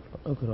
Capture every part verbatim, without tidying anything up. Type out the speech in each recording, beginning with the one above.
اقرأ.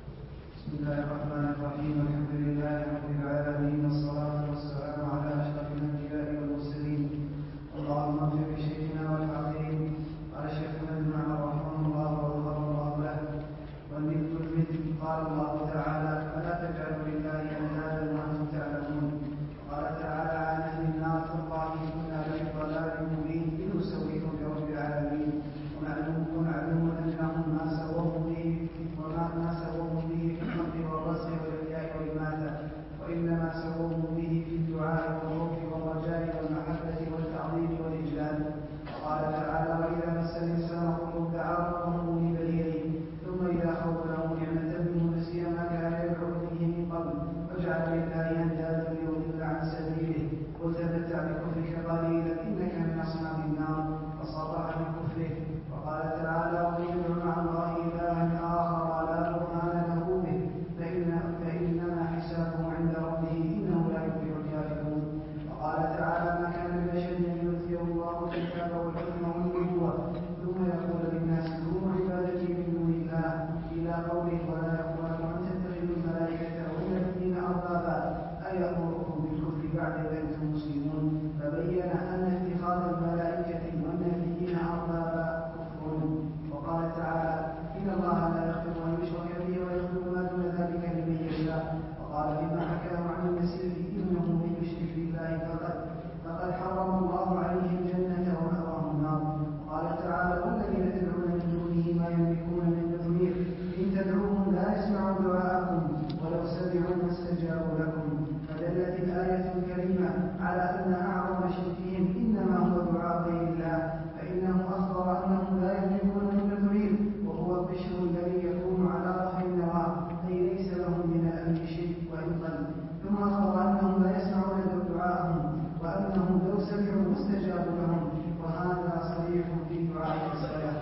بسم الله الرحمن الرحيم. الحمد لله رب العالمين، والصلاة والسلام على أشرف الأنبياء والمرسلين. اللهم اغفر لشيخنا والحاضرين. قال الشيخ ابن عمر رحمه الله وغفر الله له: والمثل المثل. قال الله تعالى: فلا تجعلوا لله أندادا وأنتم تعلمون. وقال تعالى عن أهل النار: تالله إن كنا لفي ضلال مبين إذ نسويكم برب العالمين. ومعلوم ومعلوم أنهم ما سووه به وما ما سووه به في الحق والرزق والإحياء والإماتة، وإنما سووه به في الدعاء والخوف والرجاء والمحبة والتعظيم والإجلال. وقال تعالى: وإذا مس الإنسان ضر دعا ربه منيبا إليه، ثم إذا خوله نعمة منه نسي ما كان يدعو فيه من قبل، وجعل لله أندادا ليضل عن سبيله. قل تمتع بكفرك قليلا إنك من أصحاب النار، فصرح بكفره. وقال تعالى: ومن يدع مع الله إلها آخر لا برهان له به فإن فإنما حسابه عند ربه إنه لا يفلح الكافرون. وقال تعالى: ما كان لبشر أن يؤتيه الله الكتاب والحكم والنبوة ثم يقول للناس كونوا عبادتي من دون الله إلى قوله: ولا يقولكم أن تتخذوا الملائكة والنبيين أربابا أيأمركم بالكفر بعد إذ أنتم مسلمون. فبين أن اتخاذ الملائكة والنبيين أربابا كفر. وقال تعالى: إن الله لا يغفر أن يشرك به ويغفر ما دون ذلك لمن يشاء. وقال فيما حكاه عن المسيح: إنه من يشرك بالله فقد فقد حرم الله عليه الجنة ومأواه النار. وقال تعالى: والذين تدعون من دونه ما يملكون من تدمير إن تدعوهم لا يسمعوا دعاءكم ولو سمعوا ما استجابوا لكم. فدلت الآية الكريمة على أن أعظم شركهم إنما هو دعاء غير الله، فإنه أخبر أنهم لا يملكون من تدمير، وهو القشر الذي يكون على ظهر النواة، أي ليس لهم من الأمر شيء وإن قل. ثم أخبر أنهم لا يسمعون دعاءهم، وأنهم لو سمعوا ما استجابوا لهم، وهذا صريح في دعاء الصلاة.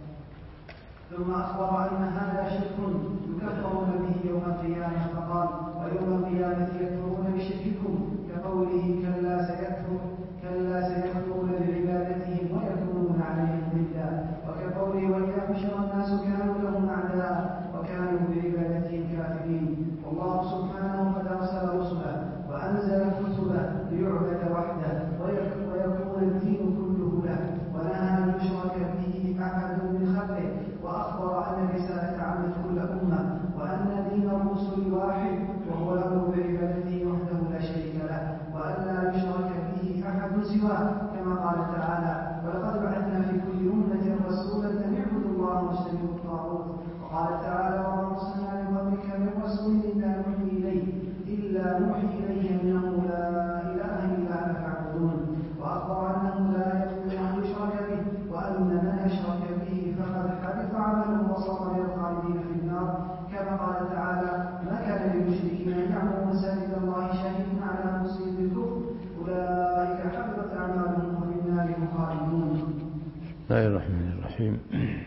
ثم أخبر أن هذا شرك يكفرون به يوم القيامة، فقال: ويوم القيامة يكفرون بشرككم، كقوله: كلا سيكفر كلا سيكفرون بعبادتهم ويكونون عليهم ضدا، وكقوله: وإذا حشر الناس كانوا لهم أعداء وكانوا بعبادتهم كافرين. والله سبحانه قد أرسل رسله وأنزل كتبه ليعبد وحده ويكون الدين كله له، ونهى أن يشرك به أحد من خلقه، وأخبر أن الرسالة عمت كل أمة، وأن دين الرسل واحد وهو الأمر بعبادته وحده لا شريك له، وأن لا يشرك به أحد سواه، كما قال تعالى: ولقد بعثنا في كل أمة رسولا أن اعبدوا الله واجتنبوا الطاغوت. وقال تعالى: وما أرسلنا من قبلك من رسول إلا نوحي إليه إلا نوحي إليه أنه لا إله إلا أنا فاعبدون. وأخبر أنه لا يجوز أن يشرك به، وأن من أشرك به فقد حبط عمله وصار من الخالدين في النار، كما قال تعالى: ما كان للمشركين أن يعمروا مساجد الله شاهدين على أنفسهم بالكفر أولئك حبطت أعمالهم وفي النار هم خالدون. بسم الله الرحمن الرحيم.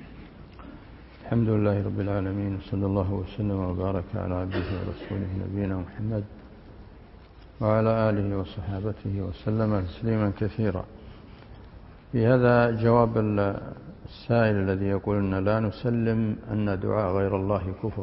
الحمد لله رب العالمين، صلى الله وسلم وبارك على عبده ورسوله نبينا محمد وعلى آله وصحابته وسلم تسليما كثيرا. في هذا جواب السائل الذي يقول أن لا نسلم أن دعاء غير الله كفر.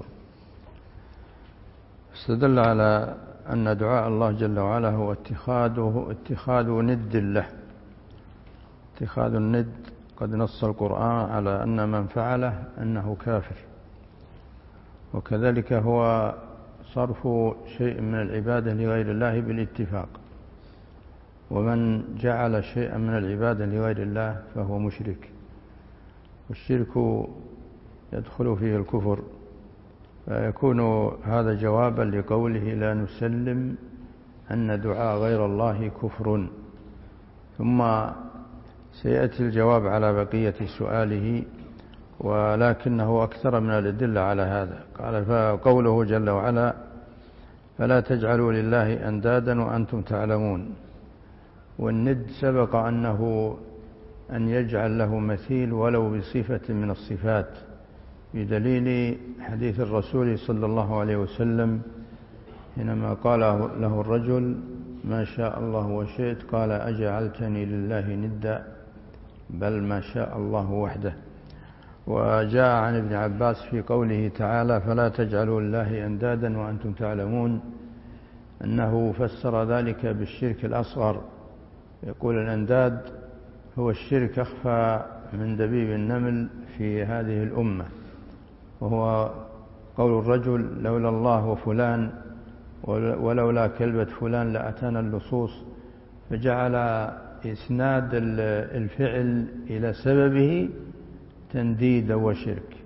استدل على أن دعاء الله جل وعلا هو اتخاذه اتخاذ ند له، اتخاذ الند. قد نص القرآن على أن من فعله أنه كافر، وكذلك هو صرف شيء من العبادة لغير الله بالاتفاق، ومن جعل شيئا من العبادة لغير الله فهو مشرك، والشرك يدخل فيه الكفر، فيكون هذا جوابا لقوله لا نسلم أن دعاء غير الله كفر. ثم سيأتي الجواب على بقية سؤاله، ولكنه أكثر من الأدلة على هذا. قال: فقوله جل وعلا: فلا تجعلوا لله أندادا وأنتم تعلمون. والند سبق أنه أن يجعل له مثيل ولو بصفة من الصفات، بدليل حديث الرسول صلى الله عليه وسلم حينما قال له الرجل: ما شاء الله وشئت، قال: أجعلتني لله ندا، بل ما شاء الله وحده. وجاء عن ابن عباس في قوله تعالى فلا تجعلوا الله أندادا وأنتم تعلمون أنه فسر ذلك بالشرك الأصغر، يقول الأنداد هو الشرك أخفى من دبيب النمل في هذه الأمة، وهو قول الرجل لولا الله وفلان ولولا كلبة فلان لأتانا اللصوص، فجعل إسناد الفعل إلى سببه تنديدا وشرك.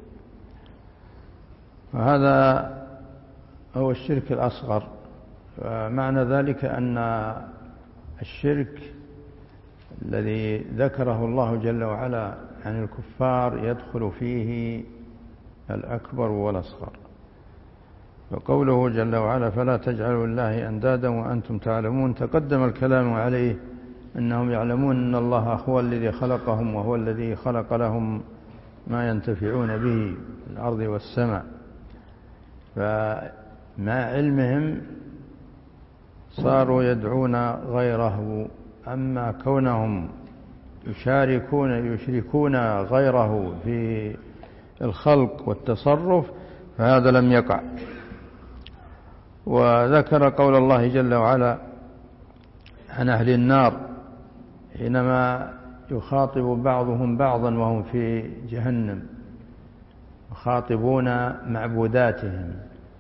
وهذا هو الشرك الأصغر. معنى ذلك أن الشرك الذي ذكره الله جل وعلا عن الكفار يدخل فيه الأكبر والأصغر. وقوله جل وعلا فلا تجعلوا الله أندادا وأنتم تعلمون، تقدم الكلام عليه أنهم يعلمون أن الله هو الذي خلقهم وهو الذي خلق لهم ما ينتفعون به في الأرض والسماء، فمع علمهم صاروا يدعون غيره. أما كونهم يشاركون يشركون غيره في الخلق والتصرف فهذا لم يقع. وذكر قول الله جل وعلا عن أهل النار حينما يخاطب بعضهم بعضا وهم في جهنم، يخاطبون معبوداتهم،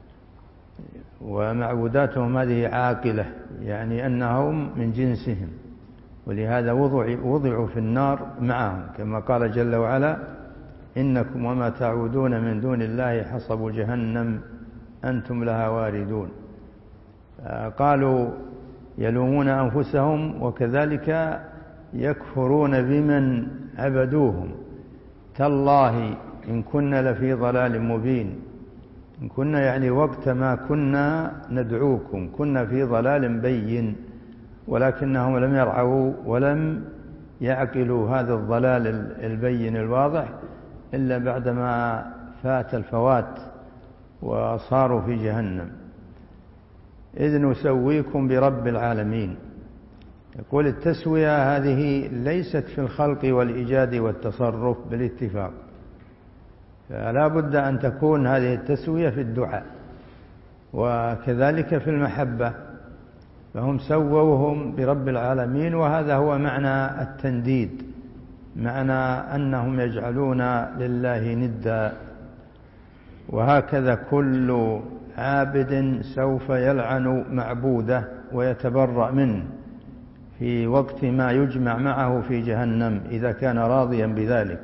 ومعبوداتهم هذه عاقلة، يعني أنهم من جنسهم، ولهذا وضعوا في النار معهم، كما قال جل وعلا إنكم وما تعبدون من دون الله حصب جهنم أنتم لها واردون. قالوا يلومون أنفسهم وكذلك يكفرون بمن عبدوهم، تالله إن كنا لفي ضلال مبين، إن كنا يعني وقت ما كنا ندعوكم كنا في ضلال بين، ولكنهم لم يرعوا ولم يعقلوا هذا الضلال البين الواضح إلا بعدما فات الفوات وصاروا في جهنم. إذ نسويكم برب العالمين. يقول التسوية هذه ليست في الخلق والإيجاد والتصرف بالاتفاق، فلا بد أن تكون هذه التسوية في الدعاء وكذلك في المحبة، فهم سووهم برب العالمين، وهذا هو معنى التنديد، معنى أنهم يجعلون لله ندا. وهكذا كل عابد سوف يلعن معبوده ويتبرأ منه في وقت ما يجمع معه في جهنم إذا كان راضيا بذلك.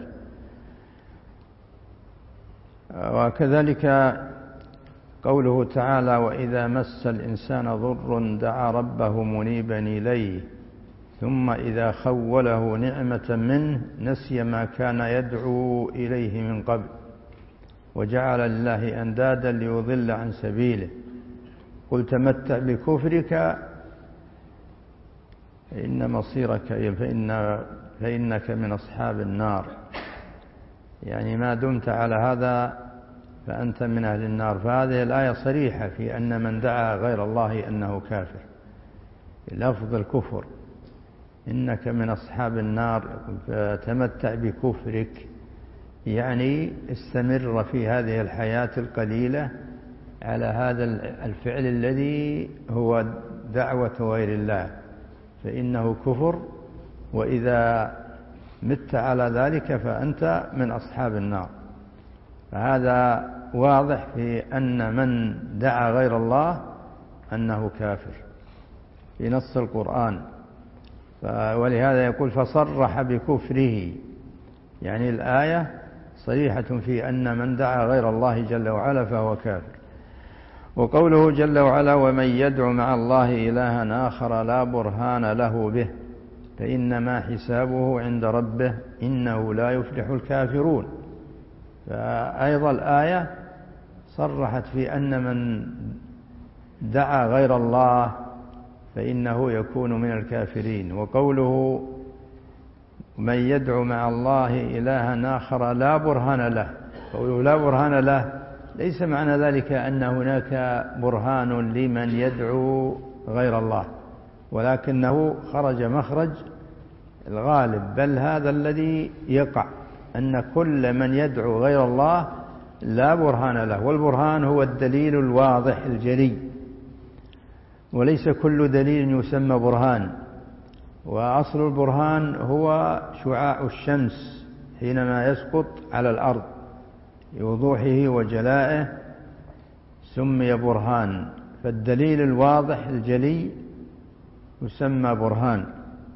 وكذلك قوله تعالى وإذا مس الإنسان ضر دعا ربه منيبا إليه ثم إذا خوله نعمة منه نسي ما كان يدعو إليه من قبل وجعل لله أندادا ليضل عن سبيله قل تمتع بكفرك فإن مصيرك فإن فإنك من أصحاب النار، يعني ما دمت على هذا فأنت من أهل النار. فهذه الآية صريحة في أن من دعا غير الله أنه كافر، لفظ الكفر إنك من أصحاب النار، فتمتع بكفرك يعني استمر في هذه الحياة القليلة على هذا الفعل الذي هو دعوة غير الله، فإنه كفر، وإذا مت على ذلك فأنت من أصحاب النار. فهذا واضح في أن من دعا غير الله أنه كافر في نص القرآن. ولهذا يقول فصرح بكفره، يعني الآية صريحة في أن من دعا غير الله جل وعلا فهو كافر. وقوله جل وعلا ومن يدع مع الله إلها آخر لا برهان له به فإنما حسابه عند ربه إنه لا يفلح الكافرون. فأيضا الآية صرحت في أن من دعا غير الله فإنه يكون من الكافرين. وقوله من يدعو مع الله إلها آخر لا برهان له، قوله لا برهان له ليس معنى ذلك أن هناك برهان لمن يدعو غير الله، ولكنه خرج مخرج الغالب، بل هذا الذي يقع أن كل من يدعو غير الله لا برهان له، والبرهان هو الدليل الواضح الجلي، وليس كل دليل يسمى برهان. وأصل البرهان هو شعاع الشمس حينما يسقط على الأرض بوضوحه وجلائه سمي برهان، فالدليل الواضح الجلي يسمى برهان.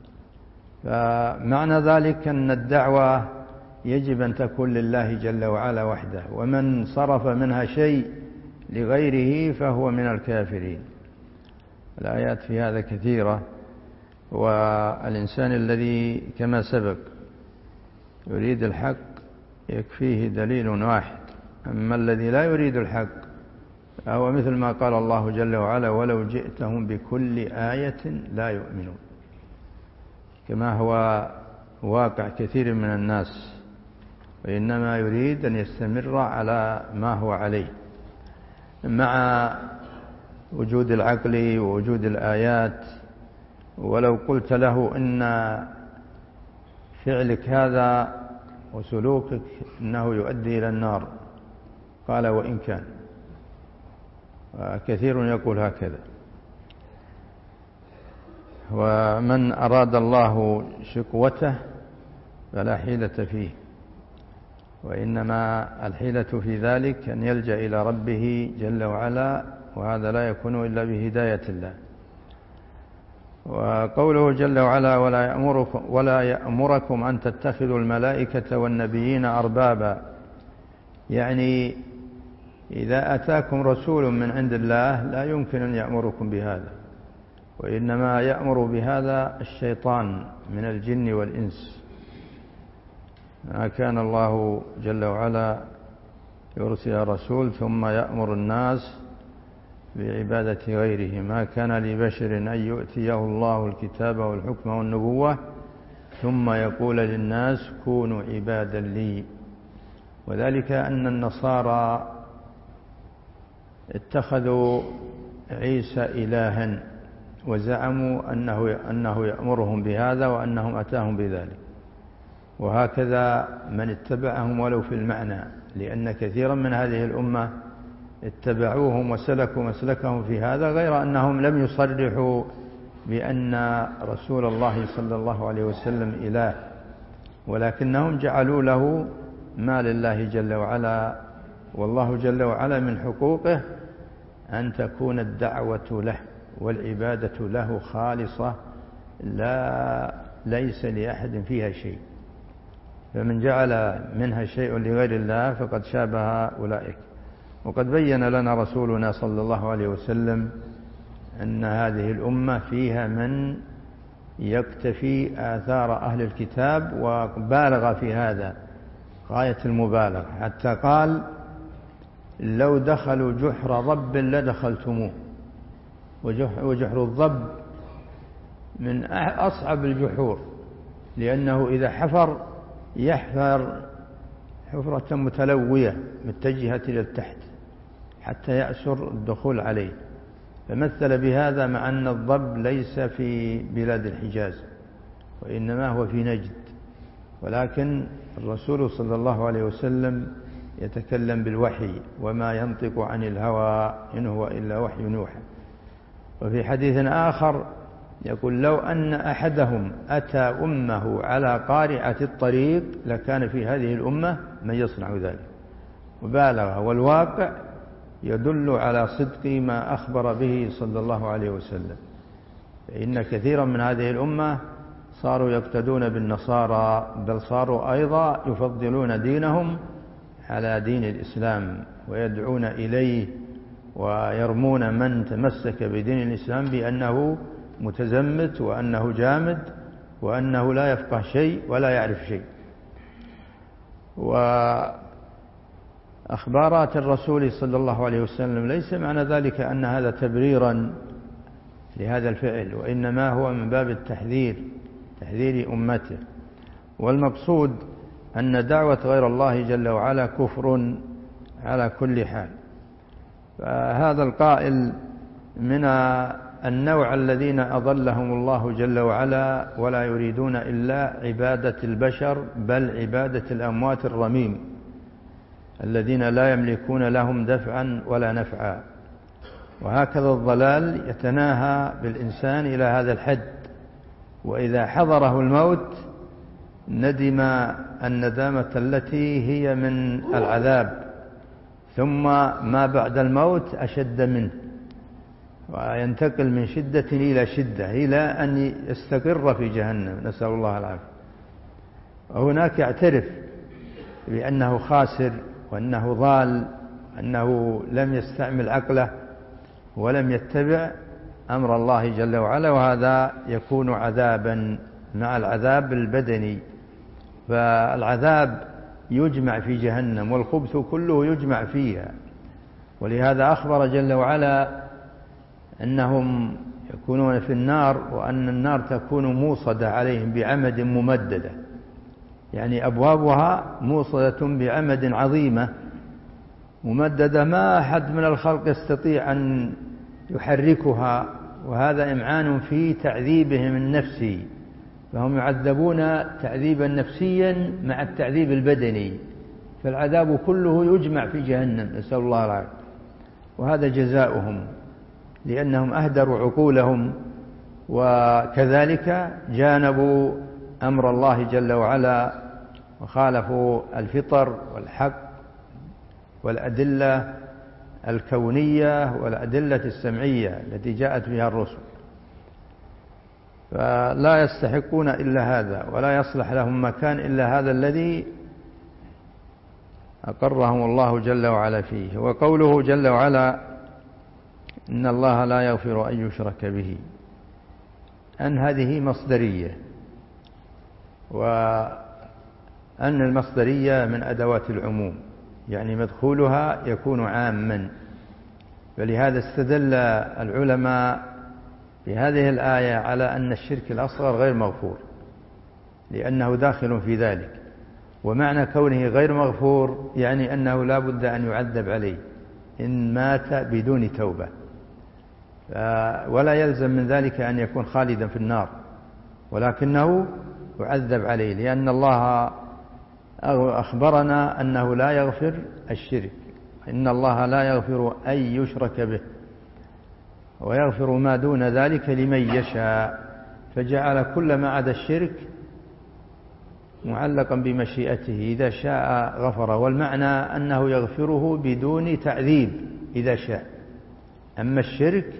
فمعنى ذلك أن الدعوة يجب أن تكون لله جل وعلا وحده، ومن صرف منها شيء لغيره فهو من الكافرين. الآيات في هذا كثيرة. والإنسان الذي كما سبق يريد الحق يكفيه دليل واحد، أما الذي لا يريد الحق فهو مثل ما قال الله جل وعلا: ولو جئتهم بكل آية لا يؤمنون، كما هو واقع كثير من الناس، وإنما يريد أن يستمر على ما هو عليه مع وجود العقل ووجود الآيات. ولو قلت له إن فعلك هذا وسلوكك إنه يؤدي إلى النار، قال: وإن كان. كثير يقول هكذا. ومن أراد الله شقوته فلا حيلة فيه، وإنما الحيلة في ذلك أن يلجأ إلى ربه جل وعلا، وهذا لا يكون إلا بهداية الله. وقوله جل وعلا: ولا يأمركم, ولا يأمركم أن تتخذوا الملائكة والنبيين أربابا، يعني إذا أتاكم رسول من عند الله لا يمكن أن يأمركم بهذا، وإنما يأمر بهذا الشيطان من الجن والإنس. ما كان الله جل وعلا يرسل رسول ثم يأمر الناس بعبادة غيره. ما كان لبشر أن يؤتيه الله الكتاب والحكم والنبوة ثم يقول للناس كونوا عبادا لي. وذلك أن النصارى اتخذوا عيسى إلها وزعموا أنه أنه يأمرهم بهذا وأنهم أتاهم بذلك، وهكذا من اتبعهم ولو في المعنى، لأن كثيرا من هذه الأمة اتبعوهم وسلكوا مسلكهم في هذا، غير أنهم لم يصرحوا بأن رسول الله صلى الله عليه وسلم إله، ولكنهم جعلوا له ما لله جل وعلا. والله جل وعلا من حقوقه أن تكون الدعوة له والعبادة له خالصة، لا ليس لأحد فيها شيء، فمن جعل منها شيء لغير الله فقد شابه أولئك. وقد بين لنا رسولنا صلى الله عليه وسلم أن هذه الأمة فيها من يقتفي آثار أهل الكتاب، وبالغ في هذا غاية المبالغة، حتى قال: لو دخلوا جحر ضب لدخلتموه. وجحر الضب من أصعب الجحور، لأنه إذا حفر يحفر حفرة متلوية متجهة إلى التحت حتى يأسر الدخول عليه. فمثل بهذا، مع أن الضب ليس في بلاد الحجاز وإنما هو في نجد، ولكن الرسول صلى الله عليه وسلم يتكلم بالوحي وما ينطق عن الهوى إن هو إلا وحي يوحى. وفي حديث آخر يقول: لو أن أحدهم أتى أمه على قارعة الطريق لكان في هذه الأمة من يصنع ذلك. مبالغة، والواقع يدل على صدق ما أخبر به صلى الله عليه وسلم. فإن كثيرا من هذه الأمة صاروا يقتدون بالنصارى، بل صاروا أيضا يفضلون دينهم على دين الإسلام ويدعون إليه، ويرمون من تمسك بدين الإسلام بأنه متزمت وأنه جامد وأنه لا يفقه شيء ولا يعرف شيء. وأخبارات الرسول صلى الله عليه وسلم ليس معنى ذلك أن هذا تبريرا لهذا الفعل، وإنما هو من باب التحذير، تحذير أمته. والمقصود أن دعوة غير الله جل وعلا كفر على كل حال. فهذا القائل من النوع الذين أضلهم الله جل وعلا ولا يريدون إلا عبادة البشر بل عبادة الأموات الرميم الذين لا يملكون لهم دفعا ولا نفعا. وهكذا الضلال يتناهى بالإنسان إلى هذا الحد، وإذا حضره الموت ندم الندامة التي هي من العذاب، ثم ما بعد الموت أشد منه، وينتقل من شدة إلى شدة إلى أن يستقر في جهنم، نسأل الله العافية. وهناك يعترف بأنه خاسر وأنه ضال وأنه لم يستعمل عقله ولم يتبع أمر الله جل وعلا، وهذا يكون عذابا مع العذاب البدني. فالعذاب يجمع في جهنم والخبث كله يجمع فيها، ولهذا أخبر جل وعلا أنهم يكونون في النار وأن النار تكون موصدة عليهم بعمد ممددة، يعني أبوابها موصدة بعمد عظيمة ممددة ما أحد من الخلق يستطيع أن يحركها، وهذا إمعان في تعذيبهم النفسي، فهم يعذبون تعذيبا نفسيا مع التعذيب البدني، فالعذاب كله يجمع في جهنم، نسأل الله العافية. وهذا جزاؤهم لأنهم أهدروا عقولهم وكذلك جانبوا أمر الله جل وعلا وخالفوا الفطر والحق والأدلة الكونية والأدلة السمعية التي جاءت بها الرسل، فلا يستحقون إلا هذا ولا يصلح لهم مكان إلا هذا الذي أقرهم الله جل وعلا فيه. وقوله جل وعلا إن الله لا يغفر أن يشرك به، أن هذه مصدرية، وأن المصدرية من أدوات العموم، يعني مدخولها يكون عاما، فلهذا استدل العلماء في هذه الآية على أن الشرك الأصغر غير مغفور لأنه داخل في ذلك، ومعنى كونه غير مغفور يعني أنه لا بد أن يعذب عليه إن مات بدون توبة، ولا يلزم من ذلك أن يكون خالدا في النار، ولكنه يعذب عليه، لأن الله أخبرنا أنه لا يغفر الشرك، إن الله لا يغفر أن يشرك به ويغفر ما دون ذلك لمن يشاء، فجعل كل ما عدا الشرك معلقا بمشيئته، إذا شاء غفر، والمعنى أنه يغفره بدون تعذيب إذا شاء. أما الشرك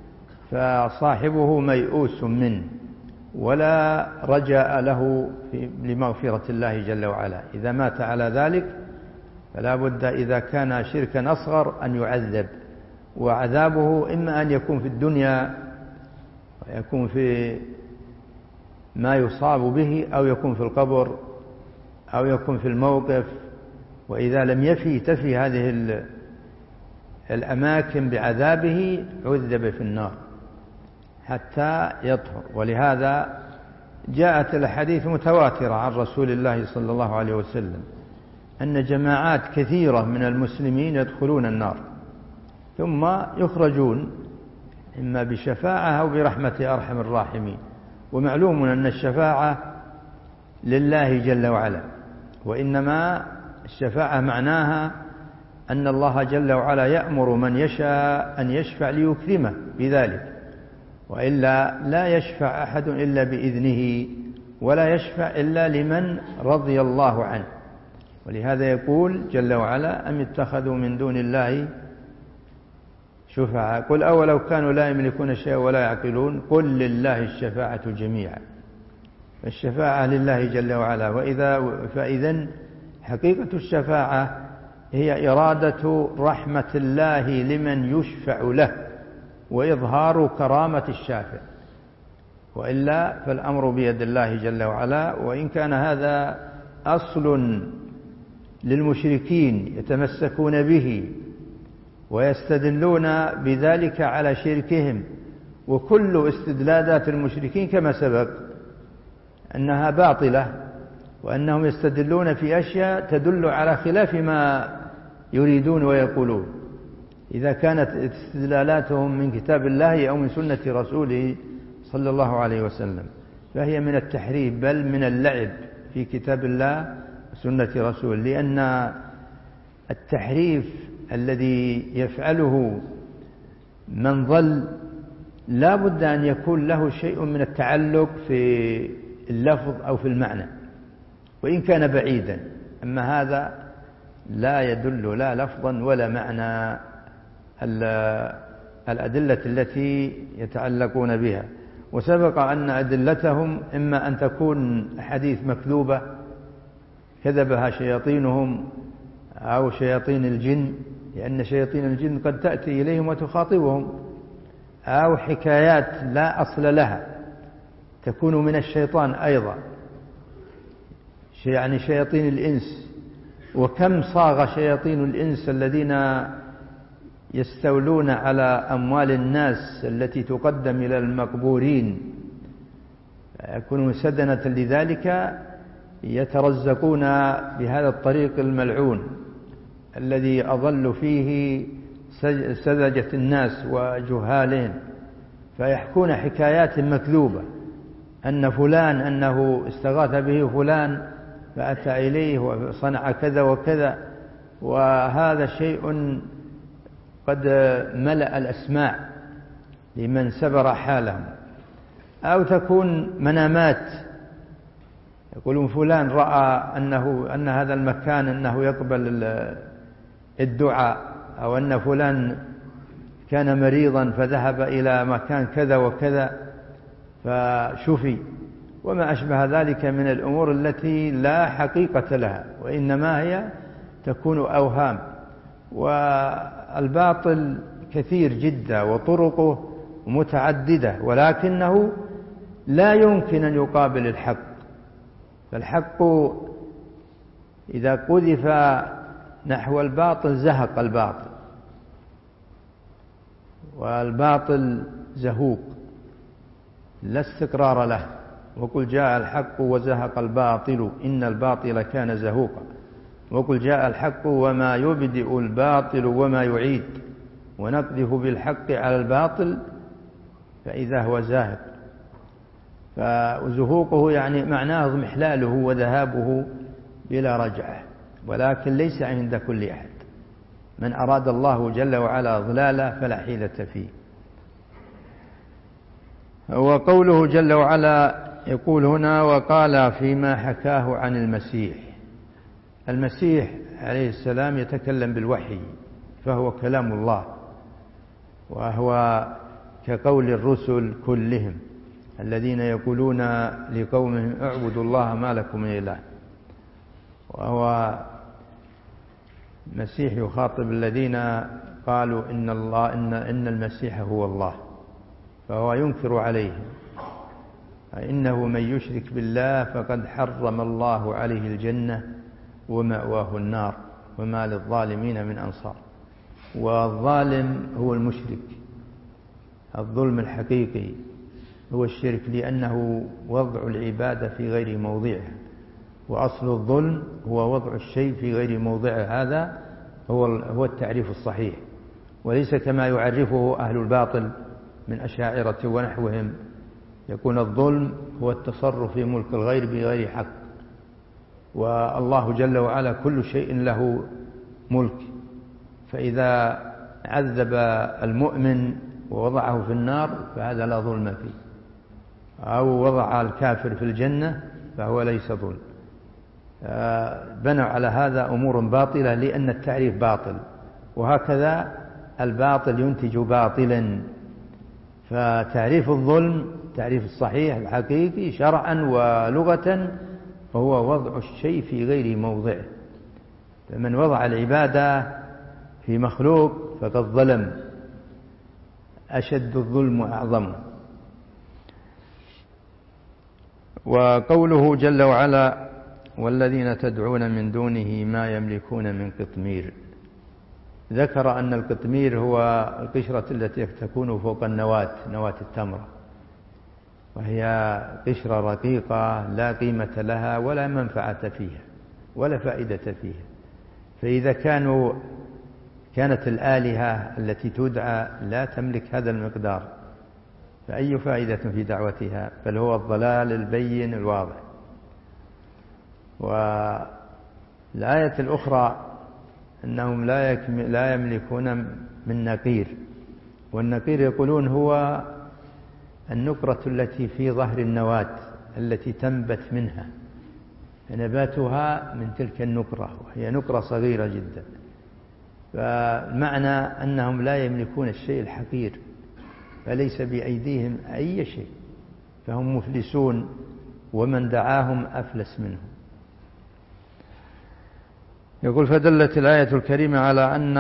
فصاحبه ميؤوس منه ولا رجاء له لمغفرة الله جل وعلا، إذا مات على ذلك فلا بد إذا كان شركا أصغر أن يعذب، وعذابه إما أن يكون في الدنيا ويكون في ما يصاب به، أو يكون في القبر، أو يكون في الموقف، وإذا لم يفي تفي هذه الأماكن بعذابه عذب في النار حتى يطهر. ولهذا جاءت الحديث متواترة عن رسول الله صلى الله عليه وسلم أن جماعات كثيرة من المسلمين يدخلون النار ثم يخرجون إما بشفاعة أو برحمة أرحم الراحمين، ومعلوم أن الشفاعة لله جل وعلا، وإنما الشفاعة معناها أن الله جل وعلا يأمر من يشاء أن يشفع ليكرمه بذلك، وإلا لا يشفع أحد إلا بإذنه، ولا يشفع إلا لمن رضي الله عنه. ولهذا يقول جل وعلا أم اتخذوا من دون الله شفعاء قل أولو كانوا لا يملكون شيئا ولا يعقلون قل لله الشفاعة جميعا. الشفاعة لله جل وعلا، وإذا فإذن حقيقة الشفاعة هي إرادة رحمة الله لمن يشفع له وإظهار كرامة الشافع، وإلا فالأمر بيد الله جل وعلا. وإن كان هذا أصل للمشركين يتمسكون به ويستدلون بذلك على شركهم، وكل استدلالات المشركين كما سبق أنها باطلة، وأنهم يستدلون في أشياء تدل على خلاف ما يريدون ويقولون. إذا كانت استدلالاتهم من كتاب الله أو من سنة رسوله صلى الله عليه وسلم، فهي من التحريف بل من اللعب في كتاب الله وسنة رسوله، لأن التحريف الذي يفعله من ضل لا بد أن يكون له شيء من التعلق في اللفظ أو في المعنى وإن كان بعيدا، أما هذا لا يدل لا لفظا ولا معنى الأدلة التي يتعلقون بها. وسبق أن أدلتهم إما أن تكون أحاديث مكذوبة كذبها شياطينهم أو شياطين الجن، لأن شياطين الجن قد تأتي إليهم وتخاطبهم، أو حكايات لا أصل لها تكون من الشيطان أيضا، يعني شياطين الإنس. وكم صاغ شياطين الإنس الذين يستولون على أموال الناس التي تقدم إلى المقبورين يكونون سدنة لذلك، يترزقون بهذا الطريق الملعون الذي أضل فيه سذجة الناس وجهالهم، فيحكون حكايات مكذوبة أن فلان أنه استغاث به فلان فأتى إليه وصنع كذا وكذا، وهذا شيء قد ملأ الأسماع لمن سبر حالهم. أو تكون منامات، يقولون فلان رأى أنه أن هذا المكان أنه يقبل الدعاء، أو أن فلان كان مريضا فذهب إلى مكان كذا وكذا فشفي، وما أشبه ذلك من الأمور التي لا حقيقة لها وإنما هي تكون أوهام. والباطل كثير جدا وطرقه متعددة، ولكنه لا يمكن أن يقابل الحق، فالحق إذا قذف نحو الباطل زهق الباطل، والباطل زهوق لا استقرار له. وقل جاء الحق وزهق الباطل إن الباطل كان زهوقا، وقل جاء الحق وما يبدئ الباطل وما يعيد ونقذف بالحق على الباطل فإذا هو زاهق. فزهوقه يعني معناه اضمحلاله وذهابه بلا رجعة، ولكن ليس عند كل أحد. من أراد الله جل وعلا ضلاله فلا حيلة فيه. وقوله جل وعلا يقول هنا وقال فيما حكاه عن المسيح. المسيح عليه السلام يتكلم بالوحي، فهو كلام الله، وهو كقول الرسل كلهم الذين يقولون لقومهم اعبدوا الله ما لكم من إله. وهو مسيح يخاطب الذين قالوا إن الله إن إن المسيح هو الله، فهو ينكر عليهم إنه من يشرك بالله فقد حرم الله عليه الجنة ومأواه النار وما للظالمين من أنصار. والظالم هو المشرك، الظلم الحقيقي هو الشرك، لأنه وضع العبادة في غير موضعها، وأصل الظلم هو وضع الشيء في غير موضعه. هذا هو هو التعريف الصحيح، وليس كما يعرفه أهل الباطل من أشاعرة ونحوهم، يكون الظلم هو التصرف في ملك الغير بغير حق. والله جل وعلا كل شيء له ملك، فإذا عذب المؤمن ووضعه في النار فهذا لا ظلم فيه، أو وضع الكافر في الجنة فهو ليس ظلم. بنوا على هذا أمور باطلة لأن التعريف باطل، وهكذا الباطل ينتج باطلا. فتعريف الظلم تعريف الصحيح الحقيقي شرعا ولغة وهو وضع الشيء في غير موضعه. فمن وضع العبادة في مخلوق فقد ظلم، أشد الظلم وأعظمه. وقوله جل وعلا والذين تدعون من دونه ما يملكون من قطمير، ذكر أن القطمير هو القشرة التي تكون فوق النواة، نواة التمرة، وهي قشرة رقيقة لا قيمة لها ولا منفعة فيها ولا فائدة فيها. فإذا كانوا كانت الآلهة التي تدعى لا تملك هذا المقدار، فأي فائدة في دعوتها؟ بل هو الضلال البين الواضح. والآية الأخرى أنهم لا يملكون من نقير، والنقير يقولون هو النقرة التي في ظهر النواة التي تنبت منها، نباتها من تلك النقرة، وهي نقرة صغيرة جدا. فالمعنى أنهم لا يملكون الشيء الحقير، فليس بأيديهم أي شيء، فهم مفلسون، ومن دعاهم أفلس منهم. يقول: فدلت الآية الكريمة على أن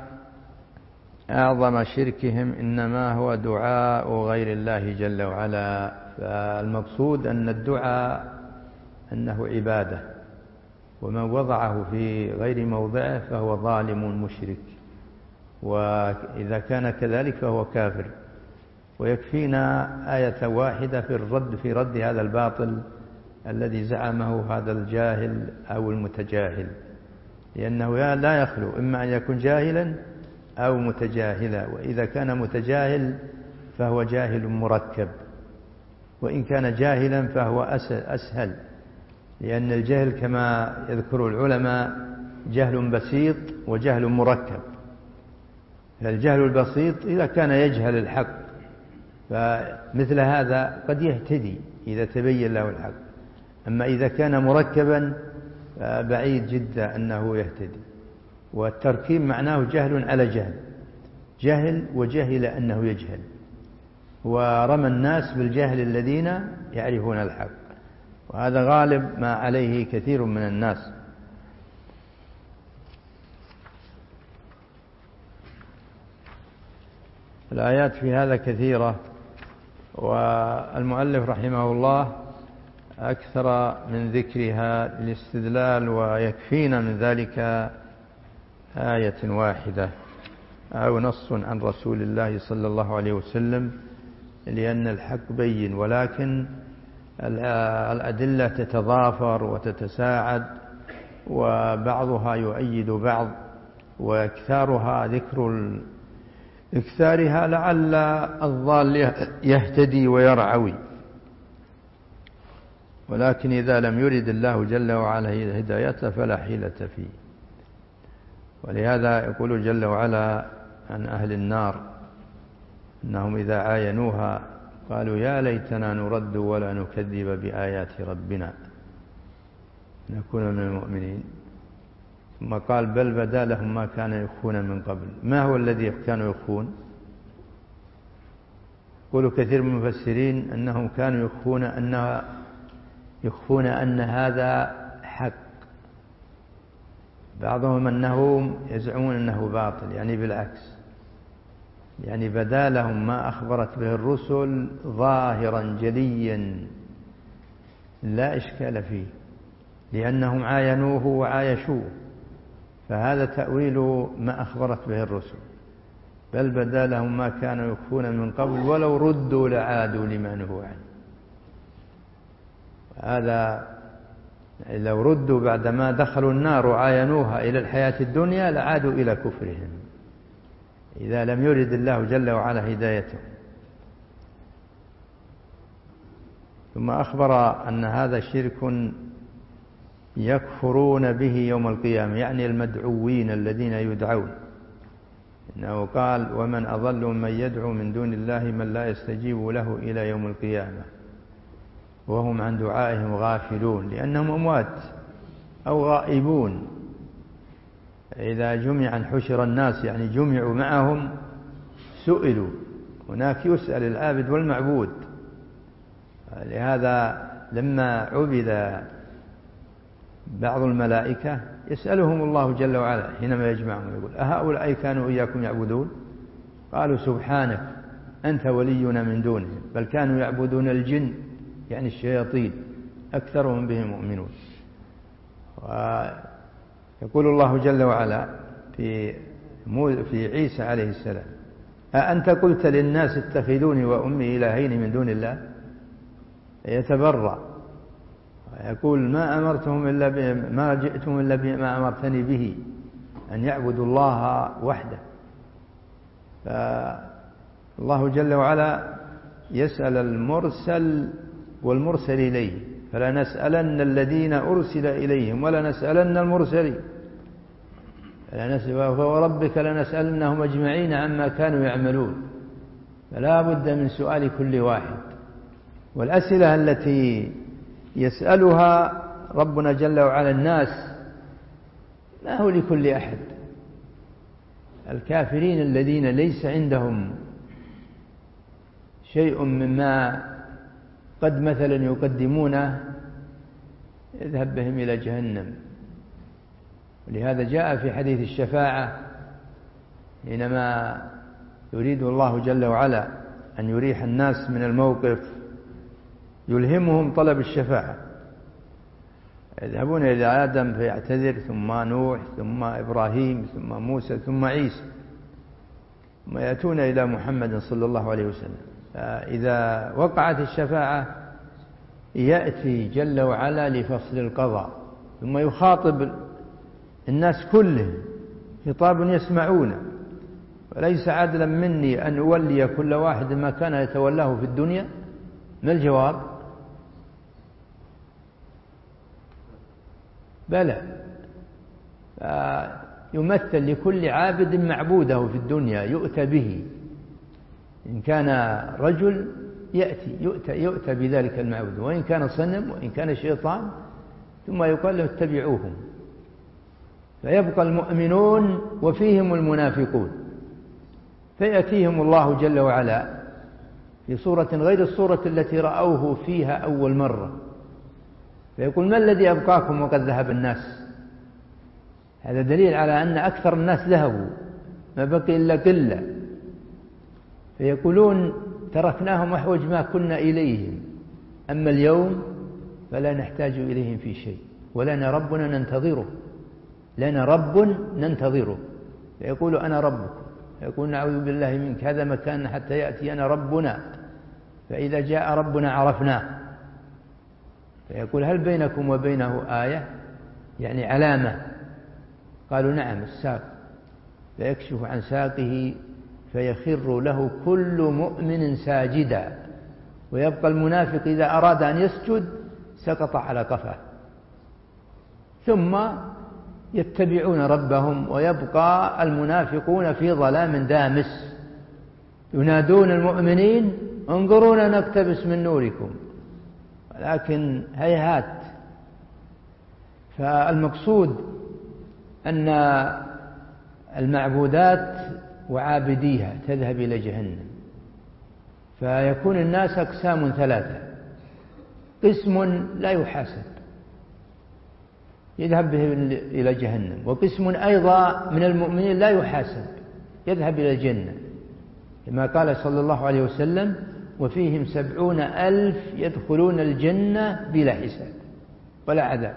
أعظم شركهم إنما هو دعاء غير الله جل وعلا. فالمقصود أن الدعاء أنه عبادة، ومن وضعه في غير موضعه فهو ظالم مشرك، وإذا كان كذلك فهو كافر. ويكفينا آية واحدة في الرد في رد هذا الباطل الذي زعمه هذا الجاهل أو المتجاهل، لأنه لا يخلو إما أن يكون جاهلا أو متجاهلا، وإذا كان متجاهل فهو جاهل مركب، وإن كان جاهلا فهو أسهل، لأن الجهل كما يذكر العلماء جهل بسيط وجهل مركب. فالجهل البسيط إذا كان يجهل الحق فمثل هذا قد يهتدي إذا تبين له الحق، أما إذا كان مركبا بعيد جدا أنه يهتدي. والتركيب معناه جهل على جهل، جهل وجهل أنه يجهل، ورمى الناس بالجهل الذين يعرفون الحق، وهذا غالب ما عليه كثير من الناس. الآيات في هذا كثيرة، والمؤلف رحمه الله أكثر من ذكرها للاستدلال، ويكفينا من ذلك آية واحدة أو نص عن رسول الله صلى الله عليه وسلم، لأن الحق بين، ولكن الأدلة تتضافر وتتساعد، وبعضها يؤيد بعض، وإكثارها ذكر إكثارها لعل الضال يهتدي ويرعوي، ولكن إذا لم يرد الله جل وعلا هدايته فلا حيلة فيه. ولهذا يقول جل وعلا عن أهل النار أنهم إذا عاينوها قالوا: يا ليتنا نرد ولا نكذب بآيات ربنا نكون من المؤمنين. ثم قال: بل بدا لهم ما كانوا يخفون من قبل. ما هو الذي كانوا يخفون؟ يقول كثير من المفسرين أنهم كانوا يخفون أنها يخفون أن هذا حق، بعضهم أنهم يزعمون أنه باطل، يعني بالعكس، يعني بدا لهم ما أخبرت به الرسل ظاهرا جليا لا إشكال فيه، لأنهم عاينوه وعايشوه، فهذا تأويل ما أخبرت به الرسل. بل بدا لهم ما كانوا يخفون من قبل ولو ردوا لعادوا لما نهوا عنه. هذا لو ردوا بعدما دخلوا النار وعاينوها إلى الحياة الدنيا لعادوا إلى كفرهم، إذا لم يرد الله جل وعلا هدايته. ثم أخبر أن هذا شرك يكفرون به يوم القيامة، يعني المدعوين الذين يدعون، إنه قال: ومن أضل من يدعو من دون الله من لا يستجيب له إلى يوم القيامة وهم عن دعائهم غافلون، لأنهم أموات أو غائبون. إذا جمع حشر الناس يعني جمعوا معهم سئلوا، هناك يسأل العابد والمعبود. لهذا لما عبد بعض الملائكة يسألهم الله جل وعلا حينما يجمعهم، يقول: أهؤلاء كانوا إياكم يعبدون؟ قالوا: سبحانك أنت ولينا من دونهم بل كانوا يعبدون الجن، يعني الشياطين، أكثرهم بهم مؤمنون. ويقول الله جل وعلا في في عيسى عليه السلام: أأنت قلت للناس اتخذوني وأمي إلهين من دون الله؟ يتبرأ يقول: ما أمرتهم إلا ما جئتم إلا بما أمرتني به أن يعبدوا الله وحده. فالله جل وعلا يسأل المرسل والمرسل إليه، فلا نسألن الذين أرسل إليهم ولا نسألن المرسلين، فوربك لنسألنهم أجمعين عما كانوا يعملون. فلا بد من سؤال كل واحد، والأسئلة التي يسألها ربنا جل وعلا الناس ما هو لكل أحد. الكافرين الذين ليس عندهم شيء مما قد مثلا يقدمونه يذهب بهم إلى جهنم. ولهذا جاء في حديث الشفاعة حينما يريد الله جل وعلا أن يريح الناس من الموقف يلهمهم طلب الشفاعة، يذهبون إلى آدم فيعتذر، ثم نوح، ثم إبراهيم، ثم موسى، ثم عيسى، ثم يأتون إلى محمد صلى الله عليه وسلم. فإذا وقعت الشفاعة يأتي جل وعلا لفصل القضاء، ثم يخاطب الناس كلهم خطاب يسمعونه. وليس عدلا مني أن أولي كل واحد ما كان يتولاه في الدنيا. ما الجواب؟ بلى. يمثل لكل عابد معبوده في الدنيا يؤتى به، إن كان رجل يأتي يؤتى, يؤتى بذلك المعبود، وإن كان صنم وإن كان شيطان، ثم يقال له اتبعوهم. فيبقى المؤمنون وفيهم المنافقون، فيأتيهم الله جل وعلا في صورة غير الصورة التي رأوه فيها أول مرة، فيقول ما الذي أبقاكم وقد ذهب الناس؟ هذا دليل على أن أكثر الناس ذهبوا، ما بقي إلا قلة. فيقولون تركناهم أحوج ما كنا إليهم، أما اليوم فلا نحتاج إليهم في شيء، ولنا ربنا ننتظره، لنا رب ننتظره. فيقول أنا ربكم، يقول نعوذ بالله منك، هذا مكان حتى يأتي أنا ربنا. فإذا جاء ربنا عرفناه، فيقول هل بينكم وبينه آية، يعني علامة؟ قالوا نعم الساق. فيكشف عن ساقه فيخر له كل مؤمن ساجدا، ويبقى المنافق إذا أراد أن يسجد سقط على قفاه، ثم يتبعون ربهم، ويبقى المنافقون في ظلام دامس ينادون المؤمنين انظرونا نقتبس من نوركم، ولكن هيهات. فالمقصود أن المعبودات وعابديها تذهب إلى جهنم. فيكون الناس أقسام ثلاثة: قسم لا يحاسب يذهب به إلى جهنم، وقسم أيضا من المؤمنين لا يحاسب يذهب إلى الجنة، كما قال صلى الله عليه وسلم وفيهم سبعون ألف يدخلون الجنة بلا حساب ولا عذاب.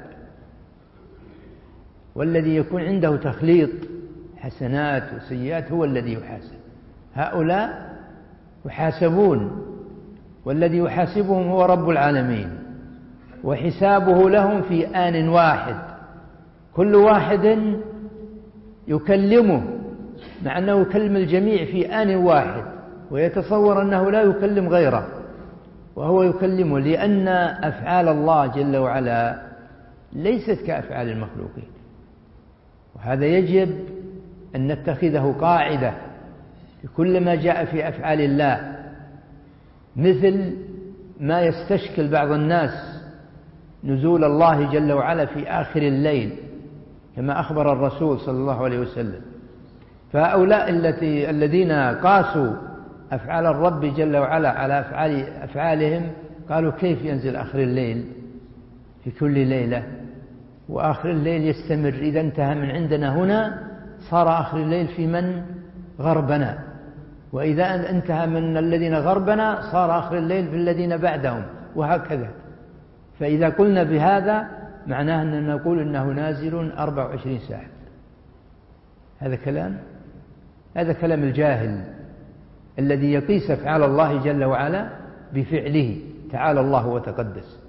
والذي يكون عنده تخليط حسنات وسيئات هو الذي يحاسب. هؤلاء يحاسبون، والذي يحاسبهم هو رب العالمين، وحسابه لهم في آن واحد، كل واحد يكلمه، مع أنه يكلم الجميع في آن واحد، ويتصور أنه لا يكلم غيره وهو يكلمه، لأن أفعال الله جل وعلا ليست كأفعال المخلوقين. وهذا يجب أن نتخذه قاعدة في كل ما جاء في أفعال الله، مثل ما يستشكل بعض الناس نزول الله جل وعلا في آخر الليل كما أخبر الرسول صلى الله عليه وسلم. فهؤلاء التي الذين قاسوا أفعال الرب جل وعلا على أفعال أفعالهم قالوا كيف ينزل آخر الليل في كل ليلة، وآخر الليل يستمر، إذا انتهى من عندنا هنا صار آخر الليل في من غربنا، وإذا انتهى من الذين غربنا صار آخر الليل في الذين بعدهم، وهكذا. فإذا قلنا بهذا معناه أن نقول إنه نازل أربع وعشرين ساعة. هذا كلام هذا كلام الجاهل الذي يقيس أفعال الله جل وعلا بفعله تعالى الله وتقدس،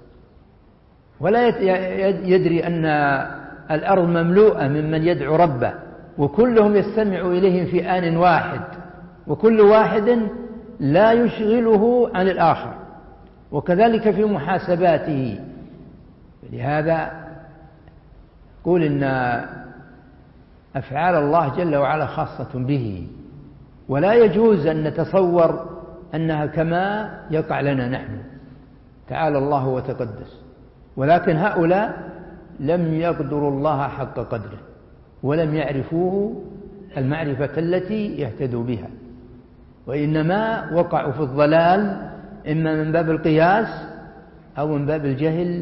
ولا يدري أن الأرض مملوءة ممن يدعو ربه وكلهم يستمع إليهم في آن واحد، وكل واحد لا يشغله عن الآخر، وكذلك في محاسباته. لهذا قول إن أفعال الله جل وعلا خاصة به، ولا يجوز أن نتصور أنها كما يقع لنا نحن، تعالى الله وتقدس. ولكن هؤلاء لم يقدروا الله حق قدره، ولم يعرفوه المعرفة التي يهتدوا بها، وإنما وقعوا في الضلال إما من باب القياس أو من باب الجهل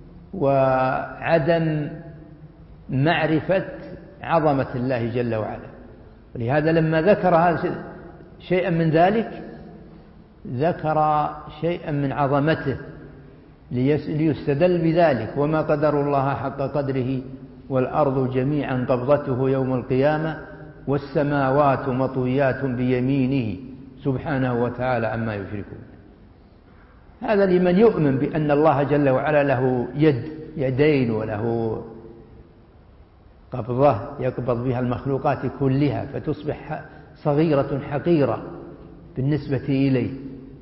وعدم معرفة عظمة الله جل وعلا. ولهذا لما ذكر هذا شيئا من ذلك ذكر شيئا من عظمته ليستدل بذلك: وما قدر الله حق قدره والأرض جميعا قبضته يوم القيامة والسماوات مطويات بيمينه سبحانه وتعالى عما يشركون. هذا لمن يؤمن بأن الله جل وعلا له يد يدين وله قبضة يقبض بها المخلوقات كلها فتصبح صغيرة حقيرة بالنسبة إليه،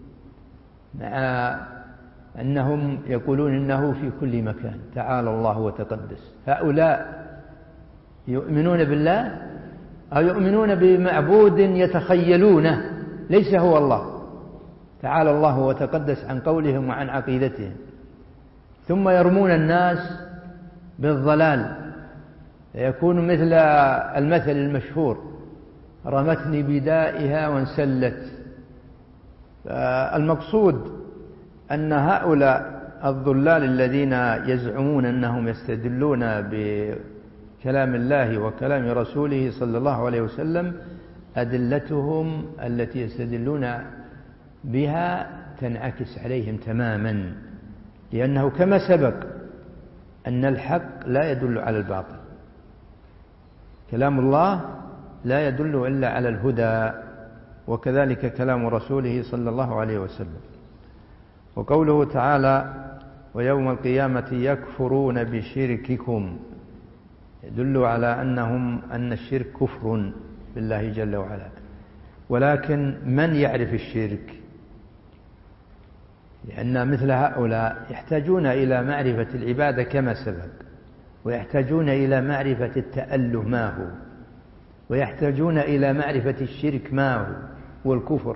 مع أنهم يقولون إنه في كل مكان تعالى الله وتقدس. هؤلاء يؤمنون بالله أو يؤمنون بمعبود يتخيلونه ليس هو الله تعالى الله وتقدس عن قولهم وعن عقيدتهم، ثم يرمون الناس بالضلال، يكون مثل المثل المشهور: رمتني بدائها وانسلت. المقصود أن هؤلاء الضلال الذين يزعمون أنهم يستدلون بكلام الله وكلام رسوله صلى الله عليه وسلم أدلتهم التي يستدلون بها تنعكس عليهم تماما، لأنه كما سبق أن الحق لا يدل على الباطل، كلام الله لا يدل إلا على الهدى، وكذلك كلام رسوله صلى الله عليه وسلم. وقوله تعالى: ويوم القيامة يكفرون بشرككم، يدل على أنهم أن الشرك كفر بالله جل وعلا. ولكن من يعرف الشرك؟ لأن مثل هؤلاء يحتاجون إلى معرفة العبادة كما سبق، ويحتاجون إلى معرفة التأله ما هو، ويحتاجون إلى معرفة الشرك ما هو والكفر.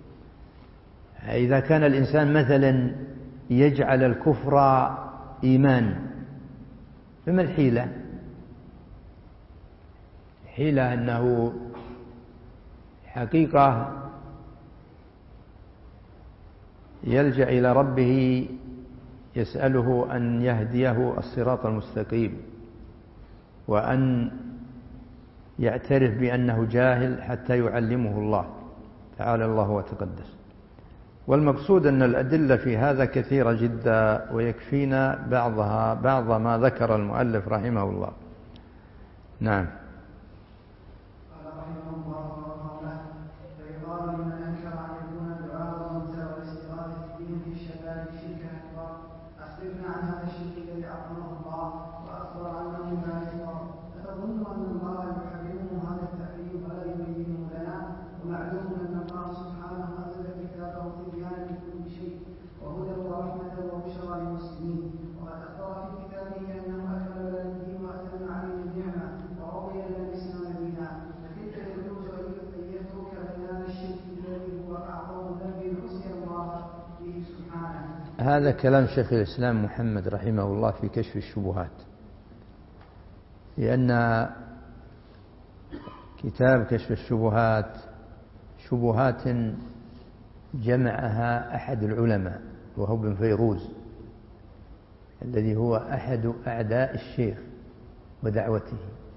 إذا كان الإنسان مثلا يجعل الكفر إيمان فما الحيلة؟ حيلة أنه حقيقة يلجأ إلى ربه يسأله أن يهديه الصراط المستقيم، وأن يعترف بأنه جاهل حتى يعلمه الله تعالى الله وتقدس. والمقصود أن الأدلة في هذا كثيرة جدا، ويكفينا بعضها بعض ما ذكر المؤلف رحمه الله. نعم. هذا كلام شيخ الإسلام محمد رحمه الله في كشف الشبهات، لأن كتاب كشف الشبهات شبهات جمعها أحد العلماء وهو ابن فيروز، الذي هو أحد أعداء الشيخ ودعوته،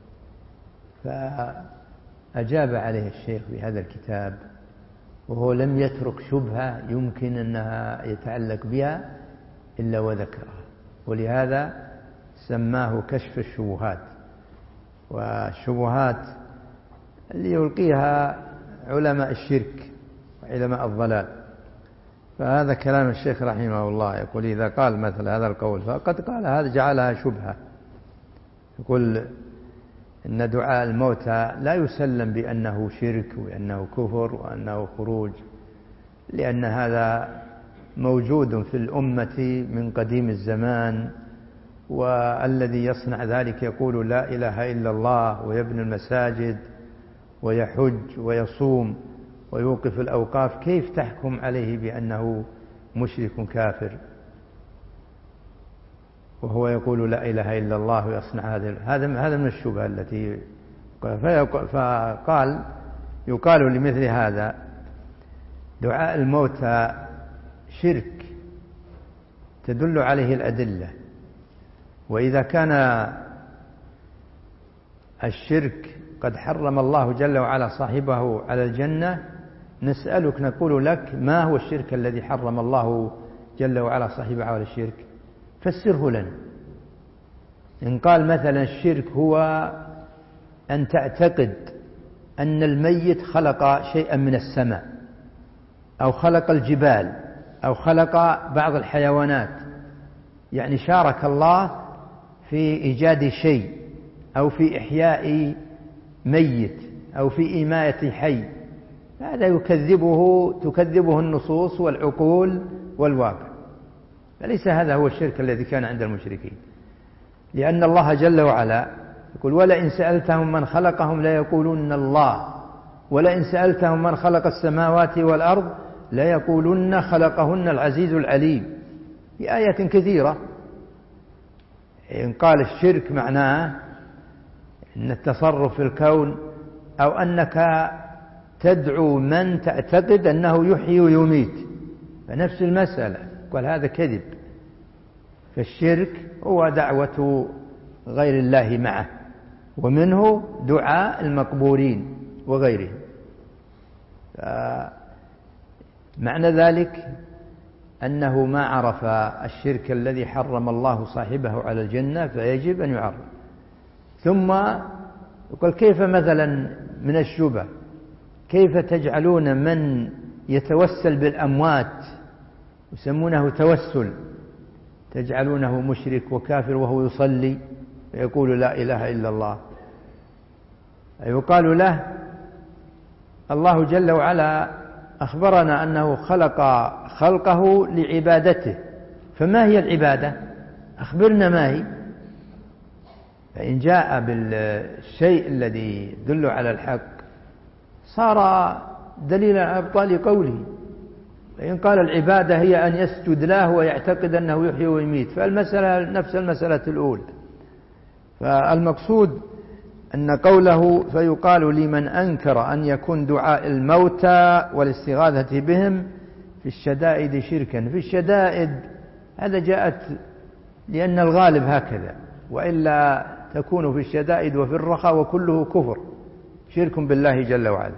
فأجاب عليه الشيخ بهذا الكتاب، وهو لم يترك شبهة يمكن أنها يتعلق بها إلا وذكرها، ولهذا سماه كشف الشبهات. والشبهات اللي يلقيها علماء الشرك وعلماء الضلال. فهذا كلام الشيخ رحمه الله، يقول إذا قال مثل هذا القول فقد قال هذا جعلها شبهة، يقول إن دعاء الموتى لا يسلم بأنه شرك وأنه كفر وأنه خروج، لأن هذا موجود في الأمة من قديم الزمان، والذي يصنع ذلك يقول لا إله إلا الله ويبني المساجد ويحج ويصوم ويوقف الأوقاف، كيف تحكم عليه بأنه مشرك كافر وهو يقول لا إله إلا الله ويصنع هذا هذا هذا من الشبهة التي فقال يقال لمثل هذا دعاء الموتى شرك تدل عليه الأدلة، وإذا كان الشرك قد حرم الله جل وعلا صاحبه على الجنة نسألك نقول لك ما هو الشرك الذي حرم الله جل وعلا صاحبه على الشرك؟ فسره لنا. إن قال مثلا الشرك هو أن تعتقد أن الميت خلق شيئا من السماء أو خلق الجبال أو خلق بعض الحيوانات، يعني شارك الله في إيجاد شيء أو في إحياء ميت أو في إماتة حي، هذا يكذبه تكذبه النصوص والعقول والواقع، فليس هذا هو الشرك الذي كان عند المشركين، لأن الله جل وعلا يقول ولئن سألتهم من خلقهم ليقولن الله، ولئن سألتهم من خلق السماوات والأرض ليقولن خلقهن العزيز العليم، في آيات كثيرة. إن قال الشرك معناه أن التصرف في الكون أو أنك تدعو من تعتقد أنه يحيي ويميت، فنفس المسألة، قال هذا كذب. فالشرك هو دعوة غير الله معه، ومنه دعاء المقبورين وغيرهم. معنى ذلك أنه ما عرف الشرك الذي حرم الله صاحبه على الجنة فيجب أن يعرف. ثم يقول كيف مثلا من الشبه كيف تجعلون من يتوسل بالأموات يسمونه توسل تجعلونه مشرك وكافر وهو يصلي ويقول لا إله إلا الله؟ يقال له الله جل وعلا أخبرنا أنه خلق خلقه لعبادته، فما هي العبادة؟ أخبرنا ما هي. فإن جاء بالشيء الذي يدل على الحق صار دليلا على إبطال قوله. فإن قال العبادة هي أن يسجد له ويعتقد أنه يحيي ويميت فالمسألة نفس المسألة الأولى. فالمقصود أن قوله فيقال لمن أنكر أن يكون دعاء الموتى والاستغاثة بهم في الشدائد شركا. في الشدائد هذا جاءت لأن الغالب هكذا، وإلا تكون في الشدائد وفي الرخاء وكله كفر شرك بالله جل وعلا.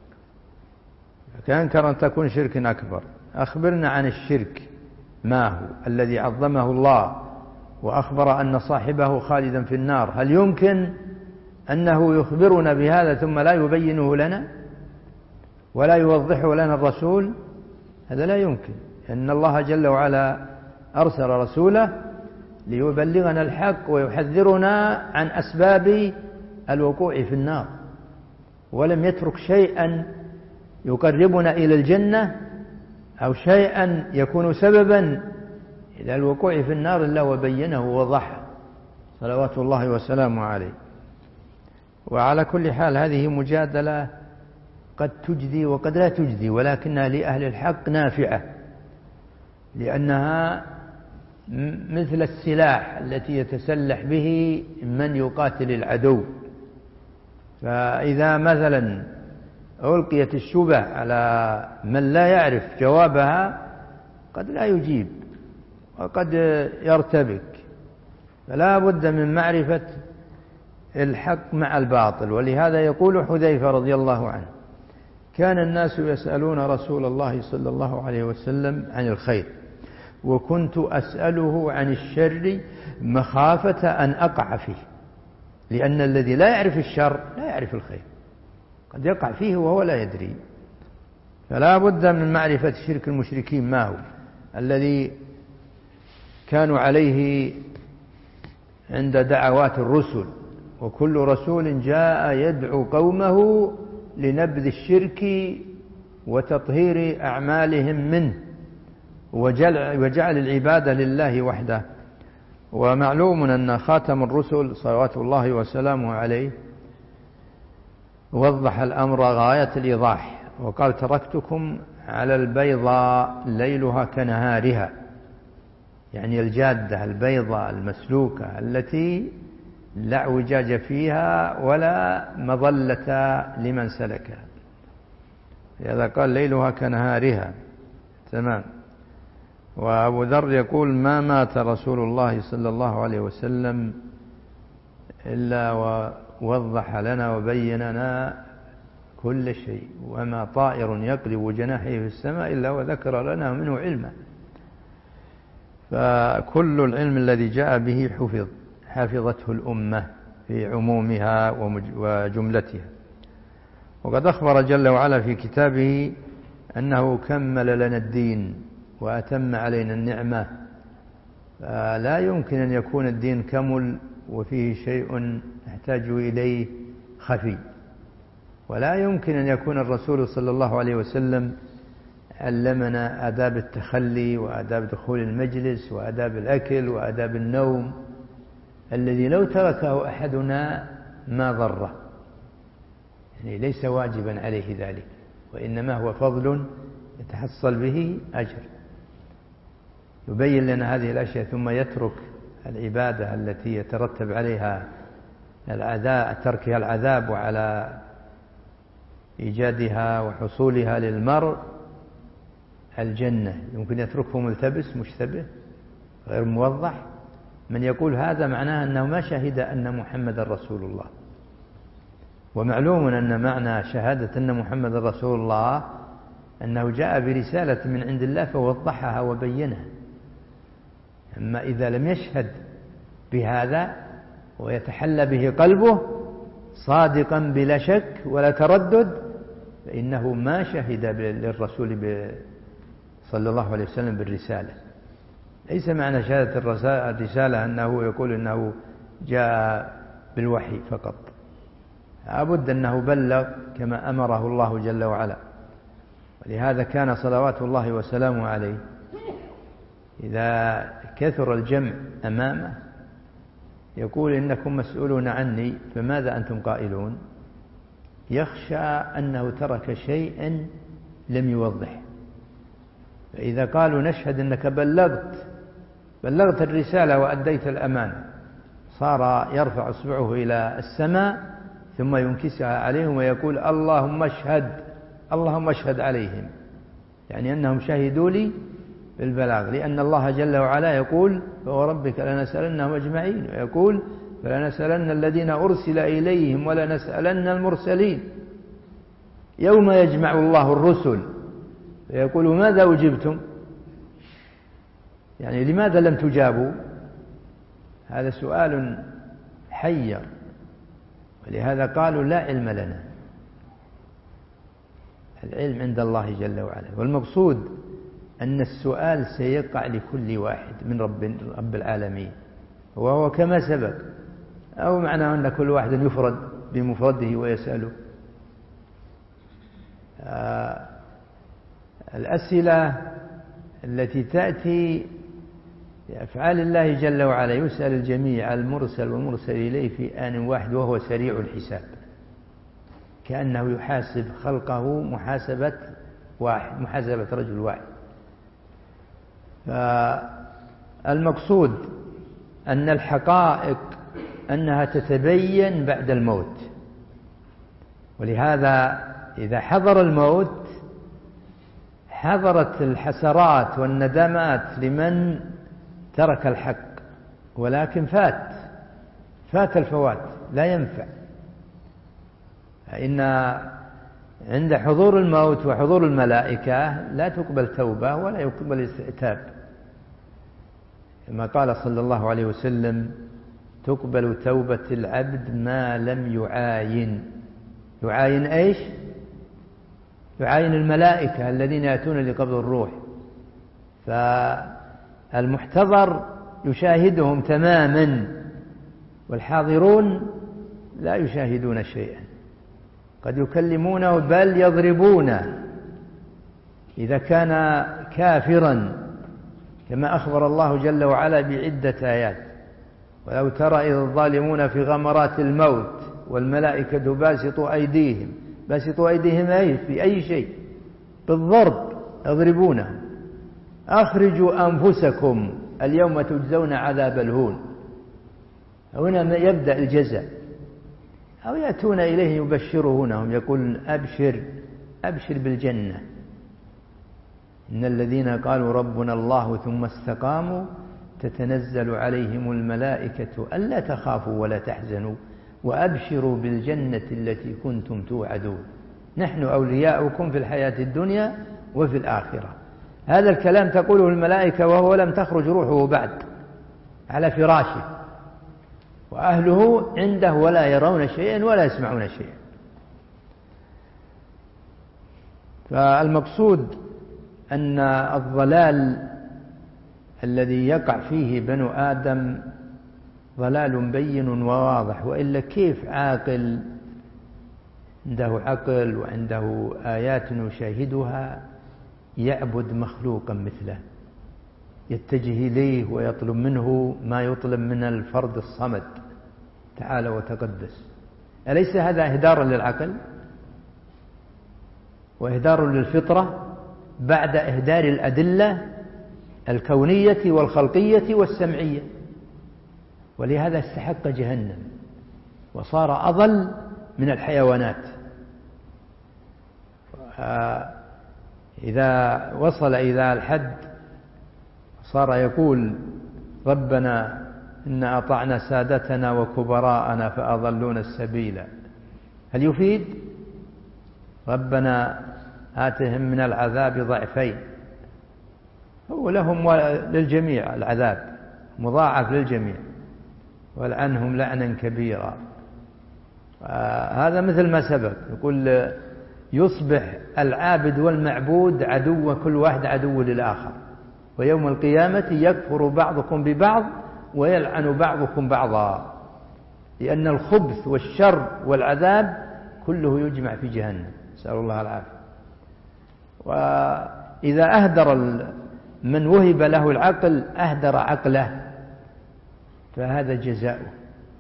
فأنكر أن تكون شرك أكبر. أخبرنا عن الشرك ما هو الذي عظمه الله وأخبر أن صاحبه خالدا في النار؟ هل يمكن أنه يخبرنا بهذا ثم لا يبينه لنا ولا يوضحه لنا الرسول؟ هذا لا يمكن، أن الله جل وعلا أرسل رسوله ليبلغنا الحق ويحذرنا عن أسباب الوقوع في النار، ولم يترك شيئا يقربنا إلى الجنة أو شيئا يكون سببا إلى الوقوع في النار إلا وبينه ووضحه صلوات الله وسلامه عليه. وعلى كل حال هذه مجادلة قد تجدي وقد لا تجدي، ولكنها لأهل الحق نافعة، لأنها مثل السلاح التي يتسلح به من يقاتل العدو. فإذا مثلا ألقيت الشبه على من لا يعرف جوابها قد لا يجيب وقد يرتبك، فلا بد من معرفة الحق مع الباطل. ولهذا يقول حذيفة رضي الله عنه كان الناس يسألون رسول الله صلى الله عليه وسلم عن الخير وكنت أسأله عن الشر مخافة أن أقع فيه، لأن الذي لا يعرف الشر لا يعرف الخير، قد يقع فيه وهو لا يدري. فلا بد من معرفة شرك المشركين ما هو الذي كانوا عليه عند دعوات الرسل وكل رسول جاء يدعو قومه لنبذ الشرك وتطهير أعمالهم منه وجعل العبادة لله وحده. ومعلوم أن خاتم الرسل صلوات الله وسلامه عليه وضح الأمر غاية الإيضاح وقال: تركتكم على البيضاء ليلها كنهارها، يعني الجادة البيضاء المسلوكة التي لا اعوجاج فيها ولا مضلة لمن سلكها. لهذا قال ليلها كنهارها. تمام. وأبو ذر يقول: ما مات رسول الله صلى الله عليه وسلم إلا ووضح لنا وبين لنا كل شيء، وما طائر يقلب جناحه في السماء إلا وذكر لنا منه علما. فكل العلم الذي جاء به حفظ حفظته الأمة في عمومها وجملتها. وقد أخبر جل وعلا في كتابه أنه كمل لنا الدين وأتم علينا النعمة، فلا يمكن أن يكون الدين كمل وفيه شيء نحتاج إليه خفي، ولا يمكن أن يكون الرسول صلى الله عليه وسلم علمنا آداب التخلي وآداب دخول المجلس وآداب الأكل وآداب النوم الذي لو تركه أحدنا ما ضره، يعني ليس واجبا عليه ذلك، وإنما هو فضل يتحصل به أجر. يبين لنا هذه الأشياء ثم يترك العبادة التي يترتب عليها العذاب، تركها العذاب وعلى إيجادها وحصولها للمرء الجنة. يمكن يتركه ملتبس مشتبه غير موضح. من يقول هذا معناه أنه ما شهد أن محمد رسول الله. ومعلوم أن معنى شهادة أن محمد رسول الله أنه جاء برسالة من عند الله فوضحها وبينها. أما إذا لم يشهد بهذا ويتحلى به قلبه صادقا بلا شك ولا تردد فإنه ما شهد للرسول صلى الله عليه وسلم بالرسالة. ليس معنى شهادة الرسالة أنه يقول أنه جاء بالوحي فقط، لابد أنه بلغ كما أمره الله جل وعلا. ولهذا كان صلوات الله وسلامه عليه إذا كثر الجمع أمامه يقول: إنكم مسؤولون عني فماذا أنتم قائلون؟ يخشى أنه ترك شيئا لم يوضح. فإذا قالوا: نشهد أنك بلغت بلغت الرسالة وأديت الأمانة، صار يرفع إصبعه إلى السماء ثم ينكسها عليهم ويقول: اللهم اشهد اللهم اشهد عليهم، يعني أنهم شهدوا لي بالبلاغ. لأن الله جل وعلا يقول: فوربك لنسألنهم أجمعين، ويقول: فلنسألن الذين أرسل إليهم ولنسألن المرسلين. يوم يجمع الله الرسل فيقول: ماذا أجبتم؟ يعني لماذا لم تجابوا؟ هذا سؤال حير. ولهذا قالوا: لا علم لنا، العلم عند الله جل وعلا. والمقصود أن السؤال سيقع لكل واحد من رب, رب العالمين، وهو كما سبق، أو معناه أن كل واحد يفرد بمفرده ويسأله. آه الأسئلة التي تأتي بأفعال الله جل وعلا يسأل الجميع، المرسل والمرسل إليه في آن واحد، وهو سريع الحساب، كأنه يحاسب خلقه محاسبة واحد، محاسبة رجل واحد. فالمقصود أن الحقائق أنها تتبين بعد الموت. ولهذا إذا حضر الموت حضرت الحسرات والندامات لمن ترك الحق، ولكن فات فات الفوات لا ينفع. فإن عند حضور الموت وحضور الملائكة لا تقبل توبة ولا يقبل استئتاب، كما قال صلى الله عليه وسلم: تقبل توبة العبد ما لم يعاين. يعاين إيش؟ يعاين الملائكة الذين يأتون لقبض الروح، فالمحتضر يشاهدهم تماما، والحاضرون لا يشاهدون شيئا، قد يكلمونه بل يضربونه إذا كان كافرا، كما أخبر الله جل وعلا بعدة آيات: ولو ترى إذ الظالمون في غمرات الموت والملائكة باسطوا أيديهم. باسطوا أيديهم أي في أي شيء؟ بالضرب، يضربونه. أخرجوا أنفسكم اليوم تجزون عذاب الهون. هنا يبدأ الجزاء. أو يأتون إليه يبشرونهم، يقول أبشر أبشر بالجنة. إن الذين قالوا ربنا الله ثم استقاموا تتنزل عليهم الملائكة ألا تخافوا ولا تحزنوا وأبشروا بالجنة التي كنتم توعدون نحن أولياؤكم في الحياة الدنيا وفي الآخرة. هذا الكلام تقوله الملائكة وهو لم تخرج روحه بعد على فراشه، وأهله عنده ولا يرون شيئا ولا يسمعون شيئا. فالمقصود أن الضلال الذي يقع فيه بنو آدم ضلال بين وواضح، وإلا كيف عاقل عنده عقل وعنده آيات يشاهدها يعبد مخلوقا مثله، يتجه إليه ويطلب منه ما يطلب من الفرد الصمد تعالى وتقدس؟ أليس هذا إهدار للعقل وإهدار للفطرة بعد إهدار الأدلة الكونية والخلقية والسمعية؟ ولهذا استحق جهنم وصار أضل من الحيوانات. إذا وصل إلى الحد صار يقول ربنا إن أطعنا سادتنا وكبراءنا فأضلون السبيل، هل يفيد؟ ربنا آتهم من العذاب ضعفين، هو لهم للجميع العذاب مضاعف للجميع، ولعنهم لعنا كبيرا. هذا مثل ما سبق، يقول يصبح العابد والمعبود عدو، كل واحد عدو للآخر، ويوم القيامة يكفر بعضكم ببعض ويلعن بعضكم بعضا، لأن الخبث والشر والعذاب كله يجمع في جهنم، نسأل الله العافية. وإذا أهدر من وهب له العقل أهدر عقله، فهذا جزاؤه.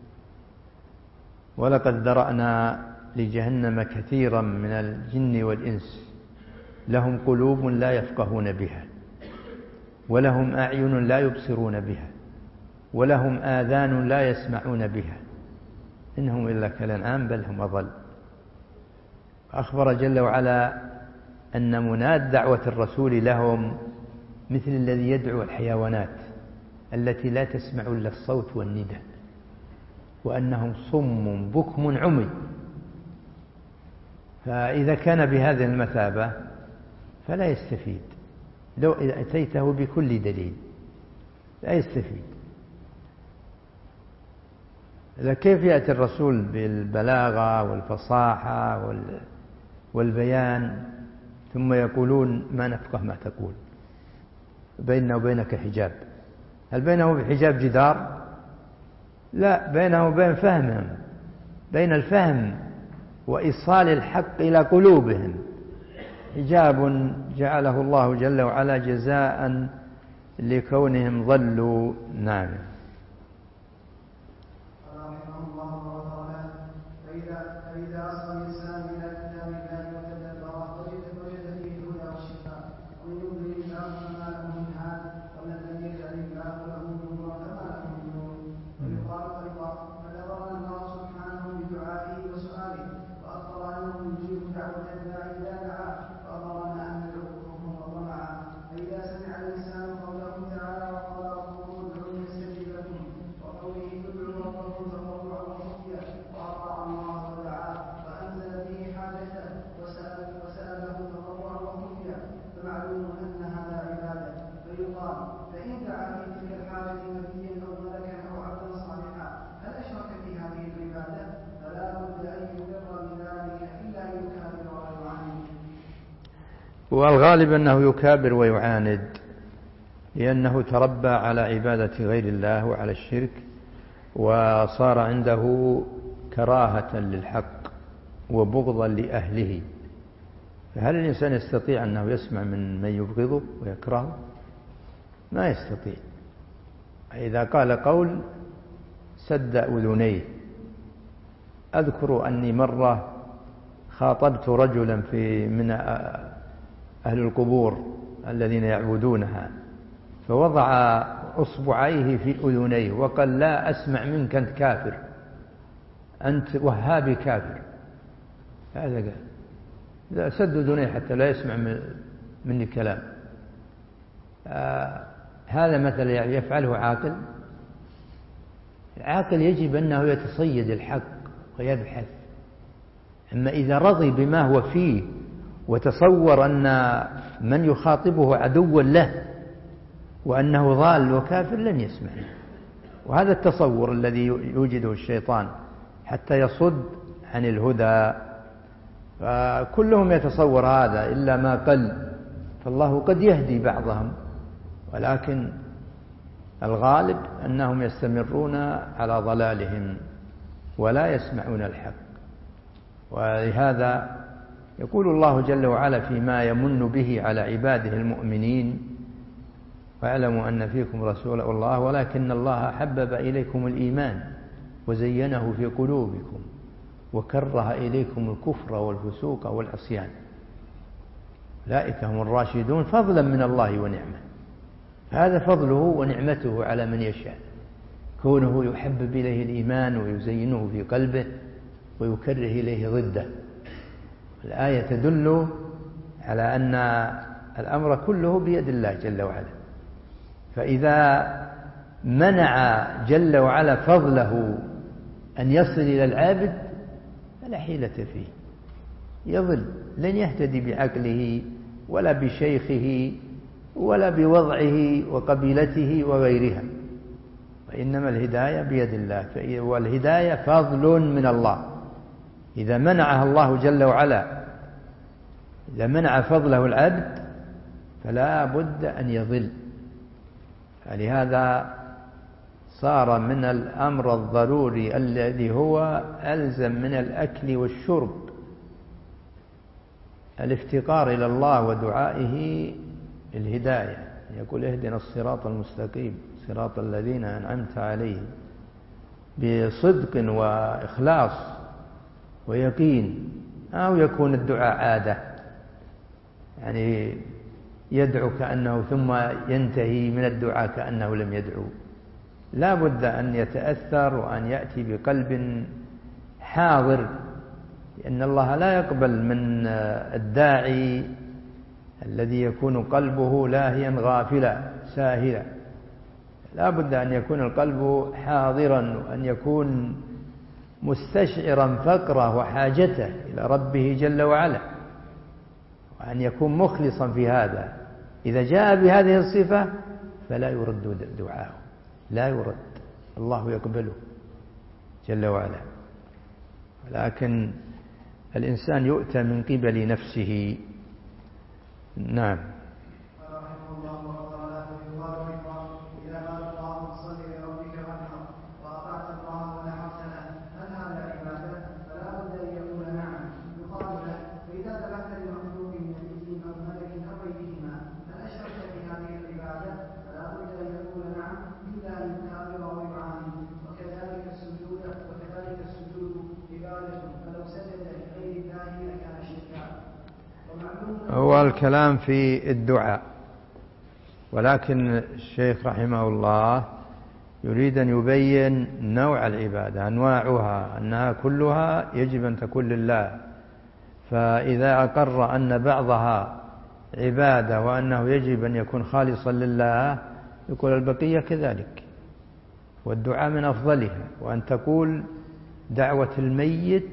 ولقد ذرأنا لجهنم كثيرا من الجن والإنس لهم قلوب لا يفقهون بها، ولهم أعين لا يبصرون بها، ولهم آذان لا يسمعون بها، إنهم إلا كالأنعام بل هم أضل. أخبر جل وعلا أن مناد دعوة الرسول لهم مثل الذي يدعو الحيوانات التي لا تسمع إلا الصوت والنداء، وأنهم صم بكم عمي. فإذا كان بهذه المثابة فلا يستفيد، لو أتيته بكل دليل لا يستفيد. إذا كيف يأتي الرسول بالبلاغة والفصاحة والبيان ثم يقولون ما نفقه ما تقول، بيننا وبينك حجاب؟ هل بينه وبحجاب جدار؟ لا، بينه وبين فهمهم، بين الفهم وإيصال الحق إلى قلوبهم حجاب جعله الله جل وعلا جزاء لكونهم ضلوا. نعم. والغالب أنه يكابر ويعاند، لأنه تربى على عبادة غير الله وعلى الشرك، وصار عنده كراهة للحق وبغضا لأهله، فهل الإنسان يستطيع أنه يسمع من من يبغضه ويكرهه؟ ما يستطيع. إذا قال قول سد أذنيه. أذكر أني مرة خاطبت رجلا في من أهل القبور الذين يعبدونها، فوضع أصبعيه في أذنيه وقال لا أسمع منك، أنت كافر، أنت وهابي كافر. هذا قال سد أذنيه حتى لا يسمع مني كلام. آه هذا مثلا يفعله عاقل؟ العاقل يجب أنه يتصيد الحق ويبحث. أما إذا رضي بما هو فيه وتصور أن من يخاطبه عدوا له وأنه ضال وكافر لن يسمع. وهذا التصور الذي يوجده الشيطان حتى يصد عن الهدى، فكلهم يتصور هذا إلا ما قل، فالله قد يهدي بعضهم، ولكن الغالب أنهم يستمرون على ضلالهم ولا يسمعون الحق. ولهذا يقول الله جل وعلا فيما يمن به على عباده المؤمنين: واعلموا أن فيكم رسول الله ولكن الله حبب إليكم الإيمان وزينه في قلوبكم وكره إليكم الكفر والفسوق والعصيان أولئك هم الراشدون فضلا من الله ونعمه. هذا فضله ونعمته على من يشاء، كونه يحبب إليه الإيمان ويزينه في قلبه ويكره إليه ضده. الآية تدل على أن الأمر كله بيد الله جل وعلا. فإذا منع جل وعلا فضله أن يصل إلى العابد فلا حيلة فيه، يضل، لن يهتدي بعقله ولا بشيخه ولا بوضعه وقبيلته وغيرها، وإنما الهداية بيد الله، والهداية فضل من الله. إذا منعها الله جل وعلا، إذا منع فضله العبد فلا بد أن يضل. فلهذا صار من الأمر الضروري الذي هو ألزم من الأكل والشرب الافتقار إلى الله ودعائه الهداية. يقول اهدنا الصراط المستقيم صراط الذين أنعمت عليهم، بصدق وإخلاص ويقين، أو يكون الدعاء عادة، يعني يدعو كأنه ثم ينتهي من الدعاء كأنه لم يدعو. لا بد أن يتأثر وأن يأتي بقلب حاضر، لأن الله لا يقبل من الداعي الذي يكون قلبه لاهيا غافلا ساهلا. لا بد أن يكون القلب حاضرا، وأن يكون مستشعرا فقره وحاجته إلى ربه جل وعلا، وأن يكون مخلصا في هذا. إذا جاء بهذه الصفة فلا يرد دعاءه، لا يرد، الله يقبله جل وعلا. ولكن الإنسان يؤتى من قبل نفسه. نعم. هو الكلام في الدعاء، ولكن الشيخ رحمه الله يريد أن يبين نوع العبادة، أنواعها، أنها كلها يجب أن تكون لله. فإذا أقر أن بعضها عبادة وأنه يجب أن يكون خالصا لله، يقول البقية كذلك، والدعاء من أفضلها. وأن تقول دعوة الميت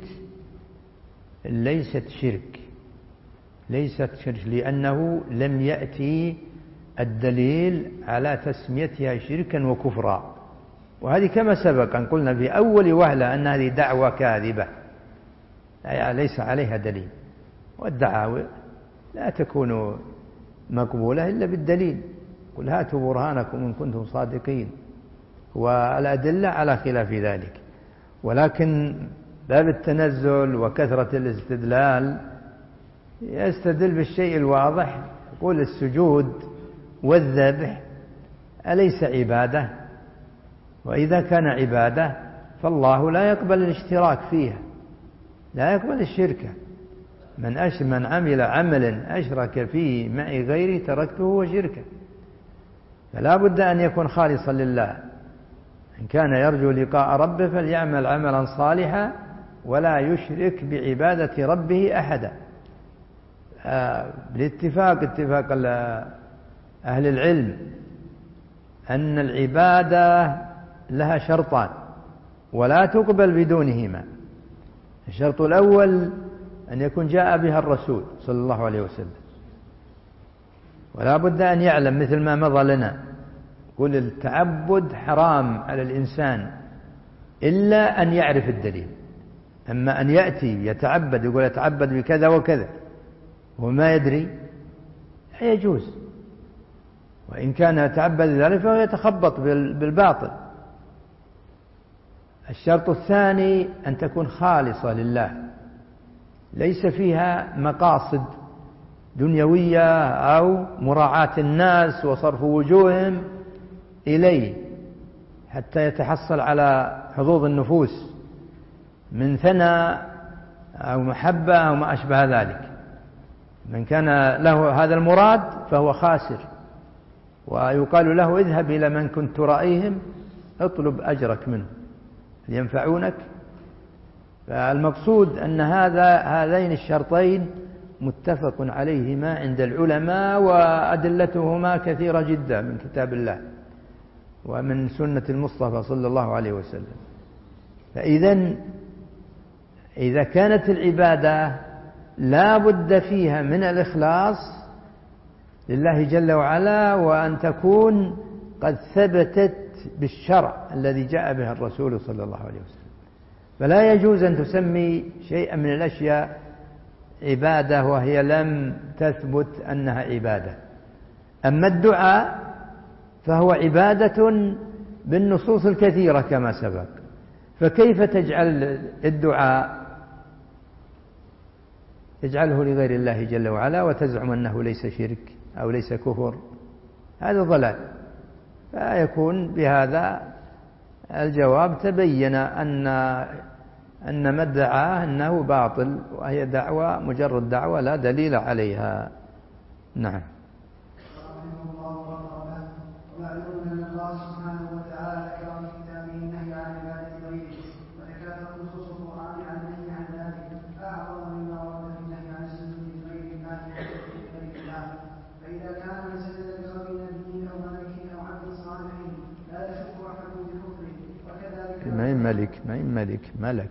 ليست شرك، ليست شرك، لأنه لم يأتي الدليل على تسميتها شركا وكفرا. وهذه كما سبق أن قلنا في أول وهلة أن هذه دعوة كاذبة ليس عليها دليل، والدعاوى لا تكون مقبولة إلا بالدليل. قل هاتوا برهانكم إن كنتم صادقين، والأدلة على خلاف ذلك. ولكن باب التنزل وكثرة الاستدلال يستدل بالشيء الواضح، يقول السجود والذبح أليس عبادة؟ وإذا كان عبادة فالله لا يقبل الاشتراك فيها، لا يقبل الشركة. من أش من عمل عملا أشرك فيه معي غيري تركته وشركه. فلا بد أن يكون خالصا لله. إن كان يرجو لقاء ربه فليعمل عملا صالحا ولا يشرك بعبادة ربه أحدا. آه بالاتفاق اتفاق أهل العلم أن العبادة لها شرطان ولا تقبل بدونهما. الشرط الأول أن يكون جاء بها الرسول صلى الله عليه وسلم، ولا بد أن يعلم مثل ما مضى لنا، يقول التعبد حرام على الإنسان إلا أن يعرف الدليل. أما أن يأتي يتعبد يقول يتعبد بكذا وكذا وما يدري لا يجوز، وإن كان يتعبد ذلك فهو يتخبط بالباطل. الشرط الثاني أن تكون خالصة لله، ليس فيها مقاصد دنيوية أو مراعاة الناس وصرف وجوههم إليه حتى يتحصل على حظوظ النفوس من ثناء أو محبة أو ما أشبه ذلك. من كان له هذا المراد فهو خاسر، ويقال له اذهب إلى من كنت ترائيهم اطلب أجرك منه لينفعونك. فالمقصود أن هذا هذين الشرطين متفق عليهما عند العلماء، وأدلتهما كثيرة جدا من كتاب الله ومن سنة المصطفى صلى الله عليه وسلم. فإذا إذا كانت العبادة لا بد فيها من الإخلاص لله جل وعلا، وأن تكون قد ثبتت بالشرع الذي جاء به الرسول صلى الله عليه وسلم. فلا يجوز أن تسمي شيئا من الأشياء عبادة وهي لم تثبت أنها عبادة. أما الدعاء فهو عبادة بالنصوص الكثيرة كما سبق، فكيف تجعل الدعاء تجعله لغير الله جل وعلا وتزعم أنه ليس شرك أو ليس كفر؟ هذا ضلال. فيكون بهذا الجواب تبين أن أن ما ادعاه أنه باطل، وهي دعوة مجرد دعوة لا دليل عليها. نعم. ما هي ملك ما هي ملك ملك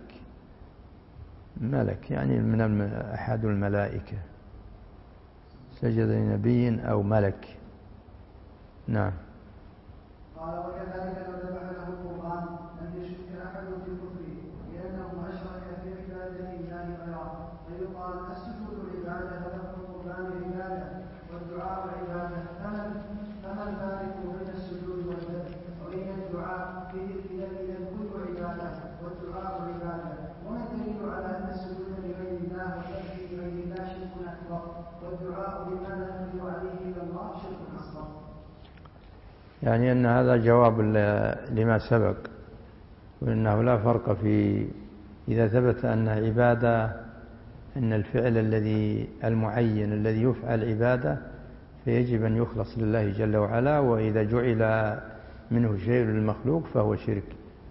ملك يعني من أحد الملائكة سجد لنبي أو ملك. نعم. قال وكذلك لو ذبح له القرآن لم يشك أحد في كفره لأنه أشرك في عبادة الله غيره، فيقال السجود عبادة وذبح القرآن عبادة والدعاء عبادة. فما الفارق بين السجود والذبح وبين الدعاء في إذا الكل عبادة والدعاء عبادة؟ وما الدليل على أن السجود لغير الله والذبح لغير الله شرك أكبر والدعاء بما لا يقدر عليه إلا الله شرك أصغر؟ يعني أن هذا جواب لما سبق، وأنه لا فرق في إذا ثبت أن عبادة أن الفعل الذي المعين الذي يفعل عبادة فيجب أن يخلص لله جل وعلا، وإذا جعل منه شيء للمخلوق فهو شرك.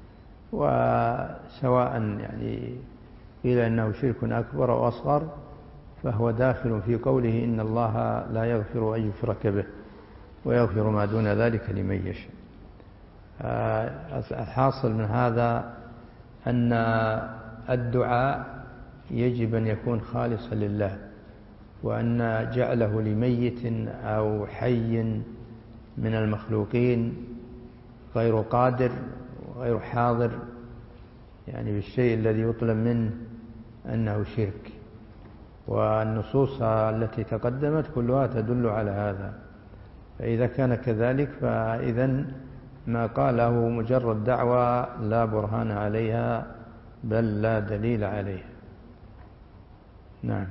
وسواء يعني قيل أنه شرك أكبر أو أصغر فهو داخل في قوله إن الله لا يغفر أن يشرك به ويغفر ما دون ذلك لمن يشاء. الحاصل من هذا أن الدعاء يجب أن يكون خالصا لله، وأن جعله لميت أو حي من المخلوقين غير قادر وغير حاضر يعني بالشيء الذي يطلب منه أنه شرك. والنصوص التي تقدمت كلها تدل على هذا. فإذا كان كذلك فإذا ما قاله مجرد دعوة لا برهان عليها بل لا دليل عليه. نعم.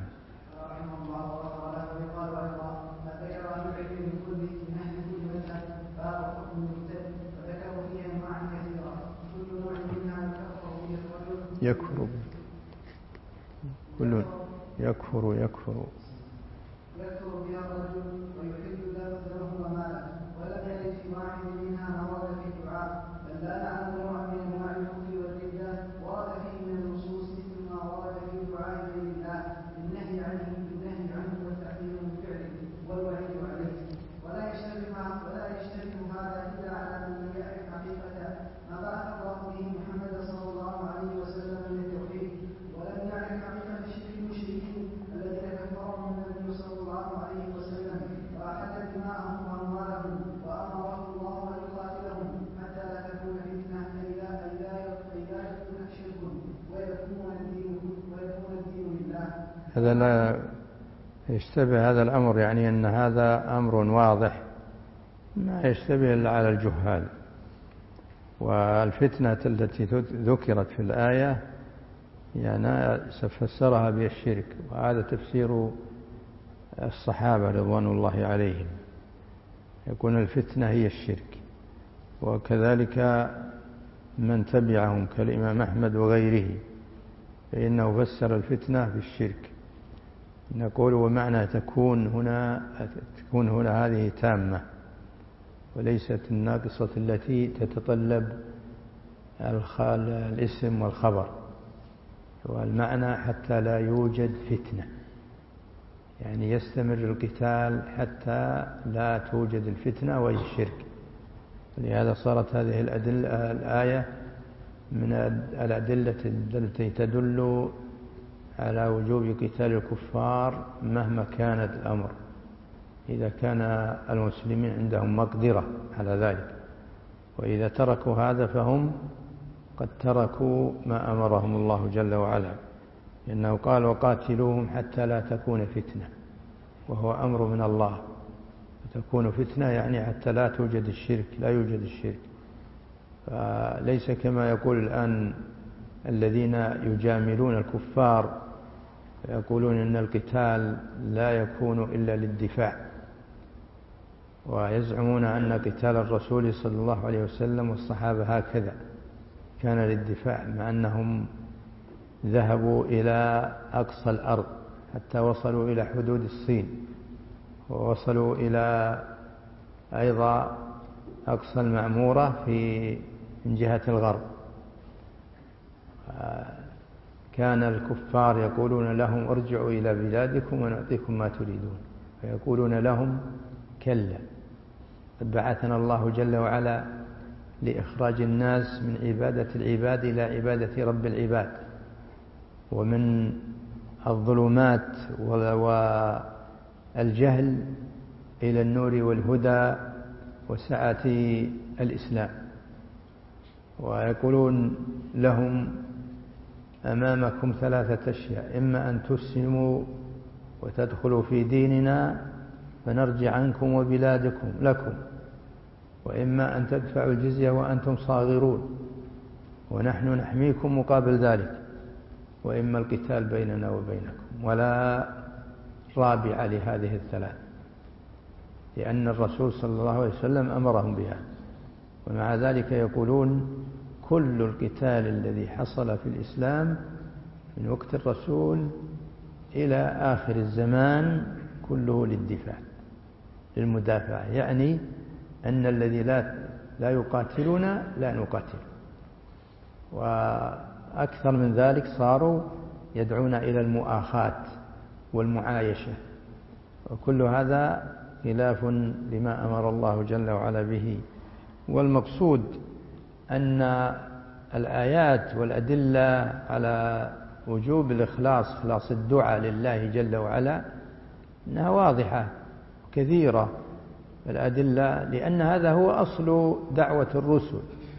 يكفر كل يكفر يكفر يكفر بها الرجل ويحل دمه وماله، ولم يرد في واحد منها ما ورد في الدعاء، بل لا نعلم نوعا من انواع الكفر والردة ورد فيه من النصوص مثل ما ورد في الدعاء غير الله بالنهي عنه بالنهي عنه والتحذير من فعله والوعيد عليه، ولا يشتبه ولا يشتبه هذا الا على من لم يعرف حقيقه ما بعث الله به محمد صلى الله عليه وسلم من التوحيد، ولم يعرف حقيقه الشرك المشركين الذين كفرهم النبي صلى الله عليه وسلم واحل دماءهم واموالهم وامره الله ان يقاتلهم حتى لا تكون فتنه اي لا اي لا يكون شرك ويكون الدين ويكون الدين لله. هذا لا يشتبه هذا الأمر، يعني أن هذا أمر واضح ما يشتبه إلا على الجهال. والفتنة التي ذكرت في الآية يعني فسرها بالشرك، وهذا تفسير الصحابة رضوان الله عليهم، يكون الفتنة هي الشرك. وكذلك من تبعهم كالإمام أحمد وغيره فإنه فسر الفتنة بالشرك. نقول ومعنى تكون هنا تكون هنا هذه تامة وليست الناقصة التي تتطلب الاسم والخبر، والمعنى حتى لا يوجد فتنة، يعني يستمر القتال حتى لا توجد الفتنة وهي الشرك. ولهذا صارت هذه الأدلة الآية من الأدلة التي تدل على وجوب قتال الكفار مهما كانت الأمر، إذا كان المسلمين عندهم مقدرة على ذلك، وإذا تركوا هذا فهم قد تركوا ما أمرهم الله جل وعلا، لأنه قال وقاتلوهم حتى لا تكون فتنة، وهو أمر من الله. تكون فتنة يعني حتى لا توجد الشرك، لا يوجد الشرك. فليس كما يقول الآن الذين يجاملون الكفار يقولون إن القتال لا يكون إلا للدفاع، ويزعمون أن قتال الرسول صلى الله عليه وسلم والصحابة هكذا كان للدفاع، مع أنهم ذهبوا إلى أقصى الأرض حتى وصلوا إلى حدود الصين، ووصلوا إلى أيضا أقصى المعمورة في من جهة الغرب. كان الكفار يقولون لهم ارجعوا إلى بلادكم ونعطيكم ما تريدون، فيقولون لهم كلا، قد بعثنا الله جل وعلا لإخراج الناس من عبادة العباد إلى عبادة رب العباد، ومن الظلمات والجهل إلى النور والهدى وسعة الإسلام. ويقولون لهم أمامكم ثلاثة أشياء، إما أن تسلموا وتدخلوا في ديننا فنرجع عنكم وبلادكم لكم، وإما أن تدفعوا الجزية وأنتم صاغرون ونحن نحميكم مقابل ذلك، وإما القتال بيننا وبينكم. ولا رابع لهذه الثلاث، لأن الرسول صلى الله عليه وسلم أمرهم بها. ومع ذلك يقولون كل القتال الذي حصل في الإسلام من وقت الرسول إلى آخر الزمان كله للدفاع للمدافعة، يعني أن الذي لا لا يقاتلون لا نقاتل. وأكثر من ذلك صاروا يدعون إلى المؤاخاة والمعايشة، وكل هذا خلاف لما أمر الله جل وعلا به. والمقصود أن الآيات والأدلة على وجوب الإخلاص، إخلاص الدعاء لله جل وعلا، أنها واضحة كثيرة الأدلة، لأن هذا هو أصل دعوة الرسل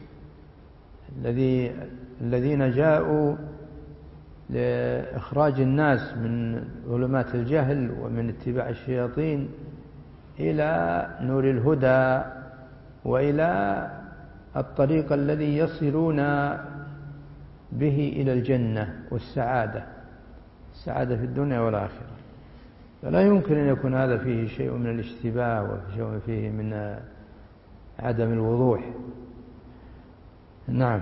الذي الذين جاءوا لإخراج الناس من ظلمات الجهل ومن اتباع الشياطين إلى نور الهدى وإلى الطريق الذي يصلون به إلى الجنة والسعادة، السعادة في الدنيا والآخرة. فلا يمكن أن يكون هذا فيه شيء من الاشتباه وشيء فيه من عدم الوضوح. نعم.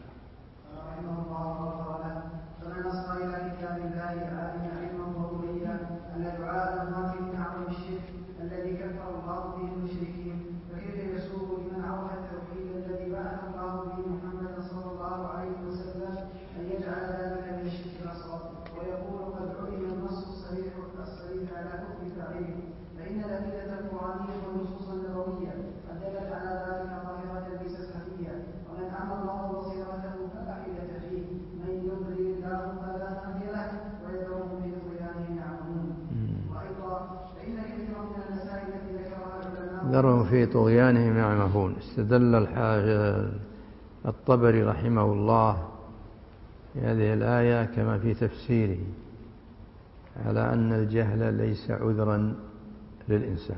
ذرهم في طغيانهم يعمهون. استدل الطبري رحمه الله في هذه الآية كما في تفسيره على أن الجهل ليس عذرا للإنسان،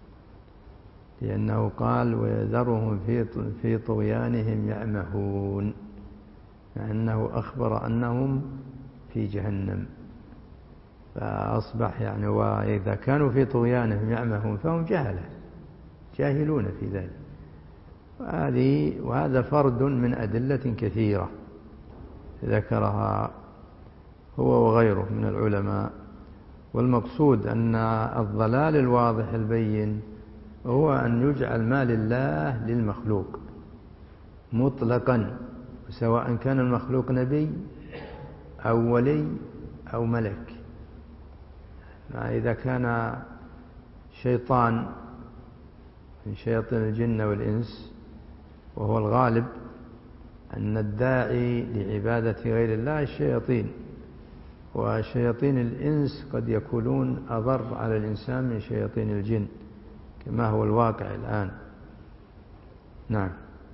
لأنه قال ويذرهم في طغيانهم يعمهون، مع أنه أخبر أنهم في جهنم، فأصبح يعني وإذا كانوا في طغيانهم يعمهون فهم جهلة جاهلون في ذلك. وهذه وهذا فرد من أدلة كثيرة ذكرها هو وغيره من العلماء. والمقصود أن الضلال الواضح البين هو أن يجعل ما لله للمخلوق مطلقا، سواء كان المخلوق نبي أو ولي أو ملك. إذا كان شيطان من شياطين الجن والإنس، وهو الغالب أن الداعي لعبادة غير الله الشياطين، وشياطين الإنس قد يكونون أضر على الإنسان من شياطين الجن كما هو الواقع الآن. نعم.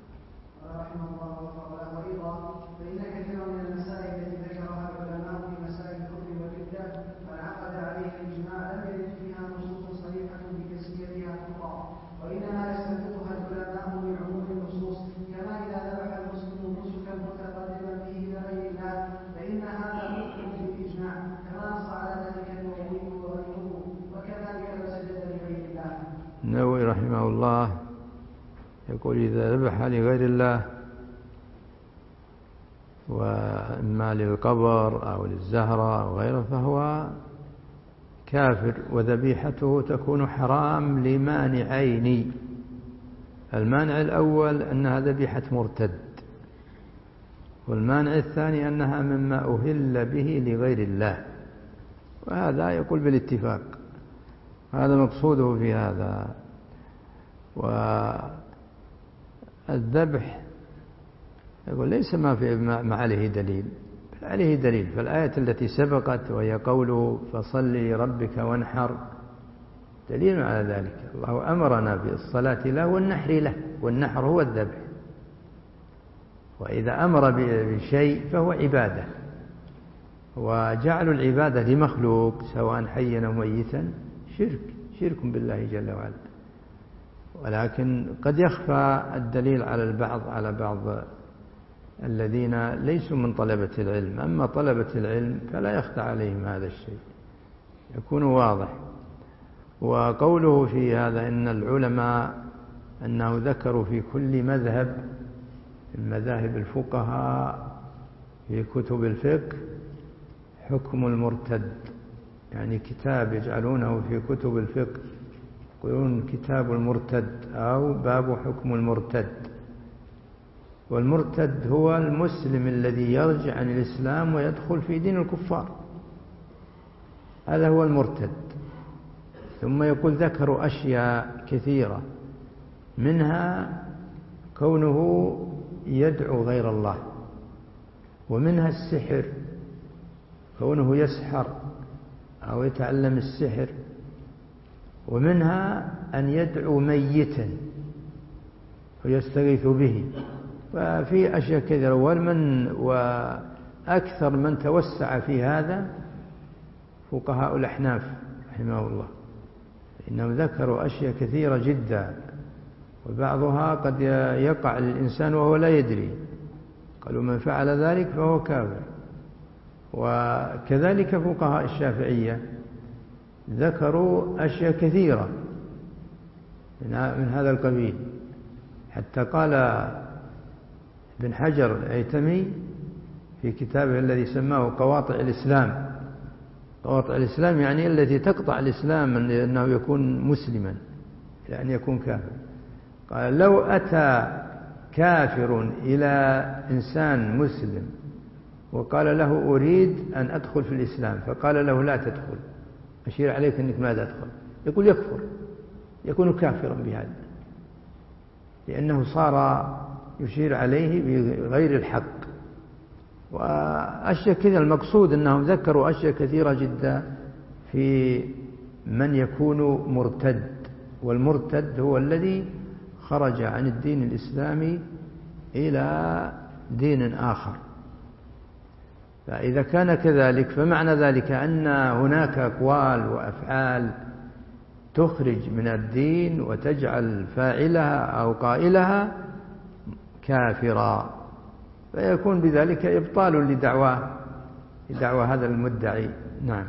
النووي رحمه الله يقول إذا ذبح لغير الله وإما للقبر أو للزهرة أو غيره فهو كافر، وذبيحته تكون حرام لمانعين. المانع الأول أنها ذبيحة مرتد، والمانع الثاني أنها مما أهل به لغير الله، وهذا يقول بالاتفاق. هذا مقصوده في هذا. والذبح يقول ليس ما في ما عليه دليل، بل عليه دليل. فالآية التي سبقت وهي قوله فصل لربك وانحر دليل على ذلك. الله أمرنا بالصلاة له والنحر له، والنحر هو الذبح. وإذا أمر بشيء فهو عبادة، وجعل العبادة لمخلوق سواء حيا أو ميتا شرك شرك بالله جل وعلا. ولكن قد يخفى الدليل على البعض على بعض الذين ليسوا من طلبة العلم. أما طلبة العلم فلا يخفى عليهم هذا الشيء، يكون واضح. وقوله في هذا إن العلماء أنه ذكروا في كل مذهب من مذاهب الفقهاء في كتب الفقه حكم المرتد، يعني كتاب يجعلونه في كتب الفقه يقولون كتاب المرتد أو باب حكم المرتد. والمرتد هو المسلم الذي يرجع عن الإسلام ويدخل في دين الكفار، هذا هو المرتد. ثم يقول ذكروا أشياء كثيرة، منها كونه يدعو غير الله، ومنها السحر كونه يسحر أو يتعلم السحر، ومنها أن يدعو ميتا ويستغيث به. ففي أشياء كثيرة. والمن وأكثر من توسع في هذا فقهاء الأحناف رحمه الله، إنهم ذكروا أشياء كثيرة جدا، وبعضها قد يقع للإنسان وهو لا يدري، قالوا من فعل ذلك فهو كافر. وكذلك فقهاء الشافعية ذكروا أشياء كثيرة من هذا القبيل، حتى قال ابن حجر الهيثمي في كتابه الذي سماه قواطع الإسلام. قواطع الإسلام يعني التي تقطع الإسلام من أنه يكون مسلما إلى أن يكون كافر. قال لو أتى كافر إلى إنسان مسلم وقال له أريد أن أدخل في الإسلام، فقال له لا تدخل، أشير عليك أنك ما تدخل، يقول يكفر، يكون كافرا بهذا، لأنه صار يشير عليه بغير الحق. وأشياء كذا. المقصود أنهم ذكروا أشياء كثيرة جدا في من يكون مرتد، والمرتد هو الذي خرج عن الدين الإسلامي إلى دين آخر. فإذا كان كذلك فمعنى ذلك أن هناك أقوال وأفعال تخرج من الدين وتجعل فاعلها أو قائلها كافرا، فيكون بذلك إبطال لدعواه لدعوى هذا المدعي. نعم.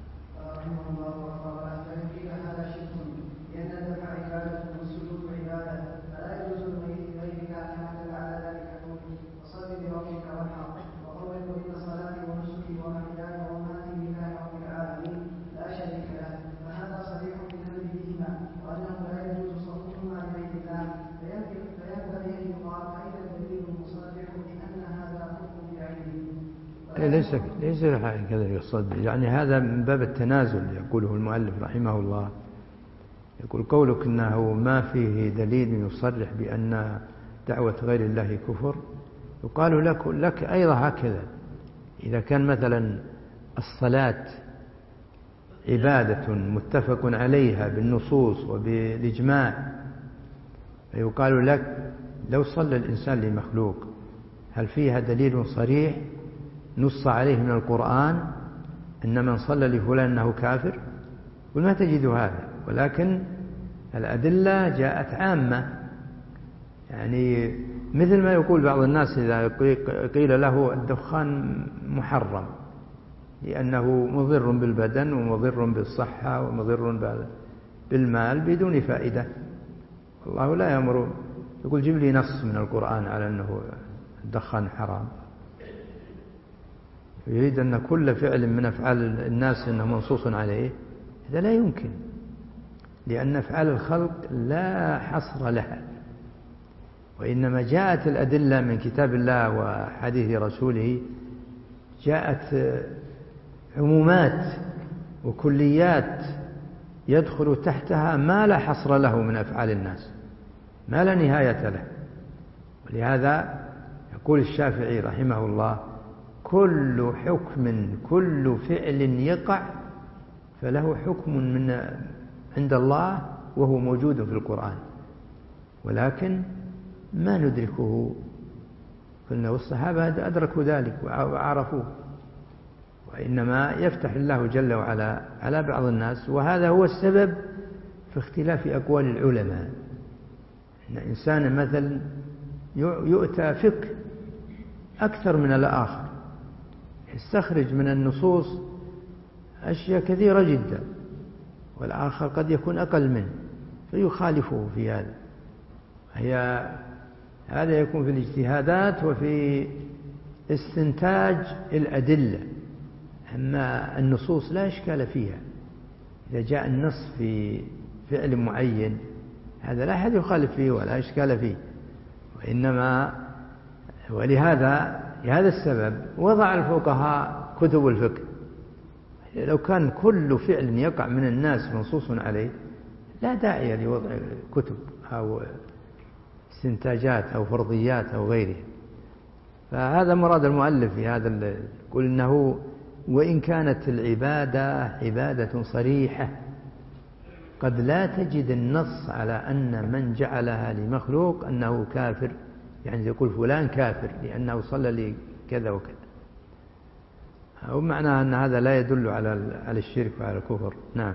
ليس ليس كذلك الصدق، يعني هذا من باب التنازل يقوله المؤلف رحمه الله. يقول قولك أنه ما فيه دليل يصرح بأن دعوة غير الله كفر، يقال لك, لك أيضا هكذا. إذا كان مثلا الصلاة عبادة متفق عليها بالنصوص وبالإجماع، فيقال لك لو صلى الإنسان لمخلوق هل فيها دليل صريح نص عليه من القرآن أن من صلى لفلان أنه كافر؟ وما تجد هذا، ولكن الأدلة جاءت عامة. يعني مثل ما يقول بعض الناس إذا قيل له الدخان محرم لأنه مضر بالبدن ومضر بالصحة ومضر بالمال بدون فائدة، الله لا يأمر، يقول جيب لي نص من القرآن على أنه الدخان حرام. يريد أن كل فعل من أفعال الناس أنه منصوص عليه، هذا لا يمكن، لأن أفعال الخلق لا حصر لها، وإنما جاءت الأدلة من كتاب الله وحديث رسوله، جاءت عمومات وكليات يدخل تحتها ما لا حصر له من أفعال الناس، ما لا نهاية له. ولهذا يقول الشافعي رحمه الله كل حكم كل فعل يقع فله حكم من عند الله وهو موجود في القرآن، ولكن ما ندركه. قلنا والصحابة أدركوا ذلك وعرفوه، وإنما يفتح الله جل وعلا على بعض الناس، وهذا هو السبب في اختلاف أقوال العلماء. إن إنسان مثلا يؤتى فقه أكثر من الآخر، يستخرج من النصوص أشياء كثيرة جدا، والآخر قد يكون أقل منه فيخالفه في هذا. هي هذا يكون في الاجتهادات وفي استنتاج الأدلة، أما النصوص لا إشكال فيها. إذا جاء النص في فعل معين هذا لا أحد يخالف فيه ولا إشكال فيه، وإنما ولهذا لهذا السبب وضع الفقهاء كتب الفقه. لو كان كل فعل يقع من الناس منصوص عليه لا داعي لوضع كتب أو استنتاجات أو فرضيات أو غيره. فهذا مراد المؤلف في هذا، يقول إنه وإن كانت العبادة عبادة صريحة قد لا تجد النص على أن من جعلها لمخلوق أنه كافر، يعني يقول فلان كافر لأنه صلى لي كذا وكذا، أو معنى أن هذا لا يدل على على الشرك وعلى الكفر. نعم.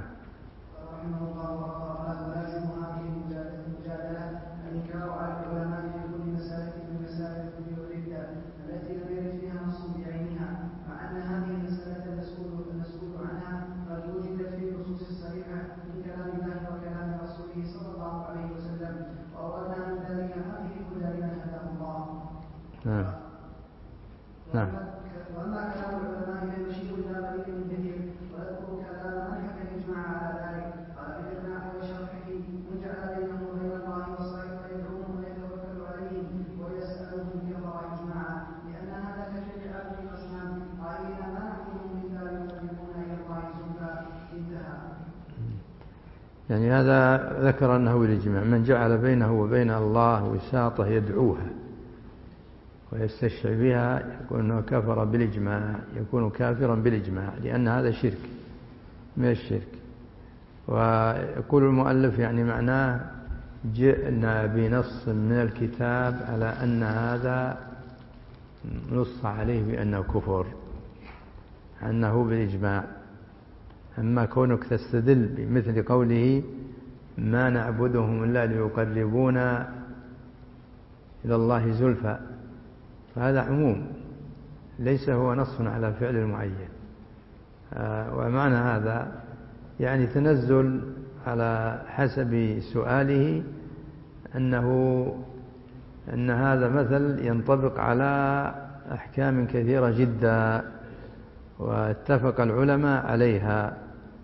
يعني هذا ذكر أنه بالإجماع من جعل بينه وبين الله وساطة يدعوها ويستشفع بها يكون أنه كفر بالإجماع، يكون كافرا بالإجماع، لأن هذا شرك من الشرك. ويقول المؤلف يعني معناه جئنا بنص من الكتاب على أن هذا نص عليه بأنه كفر، أنه بالإجماع. أما كونك تستدل بمثل قوله ما نعبدهم إلا ليقربونا إلى الله زلفى، فهذا عموم ليس هو نص على فعل معين. ومعنى هذا يعني تنزل على حسب سؤاله أنه أن هذا مثل ينطبق على أحكام كثيرة جدا واتفق العلماء عليها،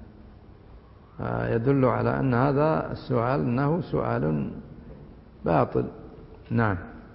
يدل على أن هذا السؤال أنه سؤال باطل. نعم.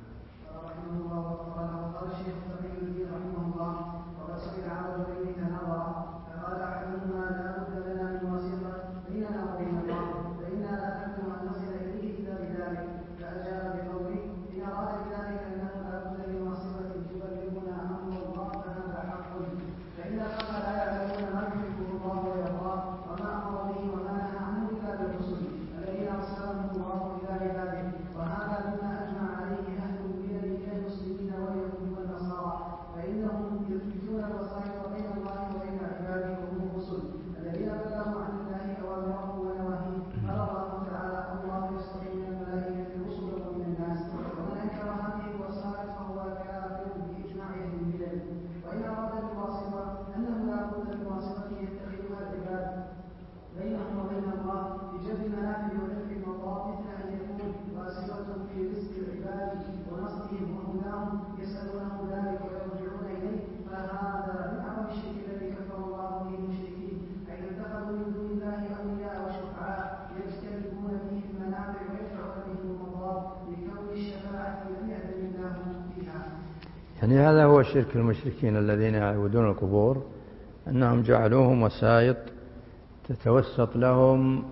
يعني هذا هو شرك المشركين الذين يعبدون القبور، أنهم جعلوهم وسائط تتوسط لهم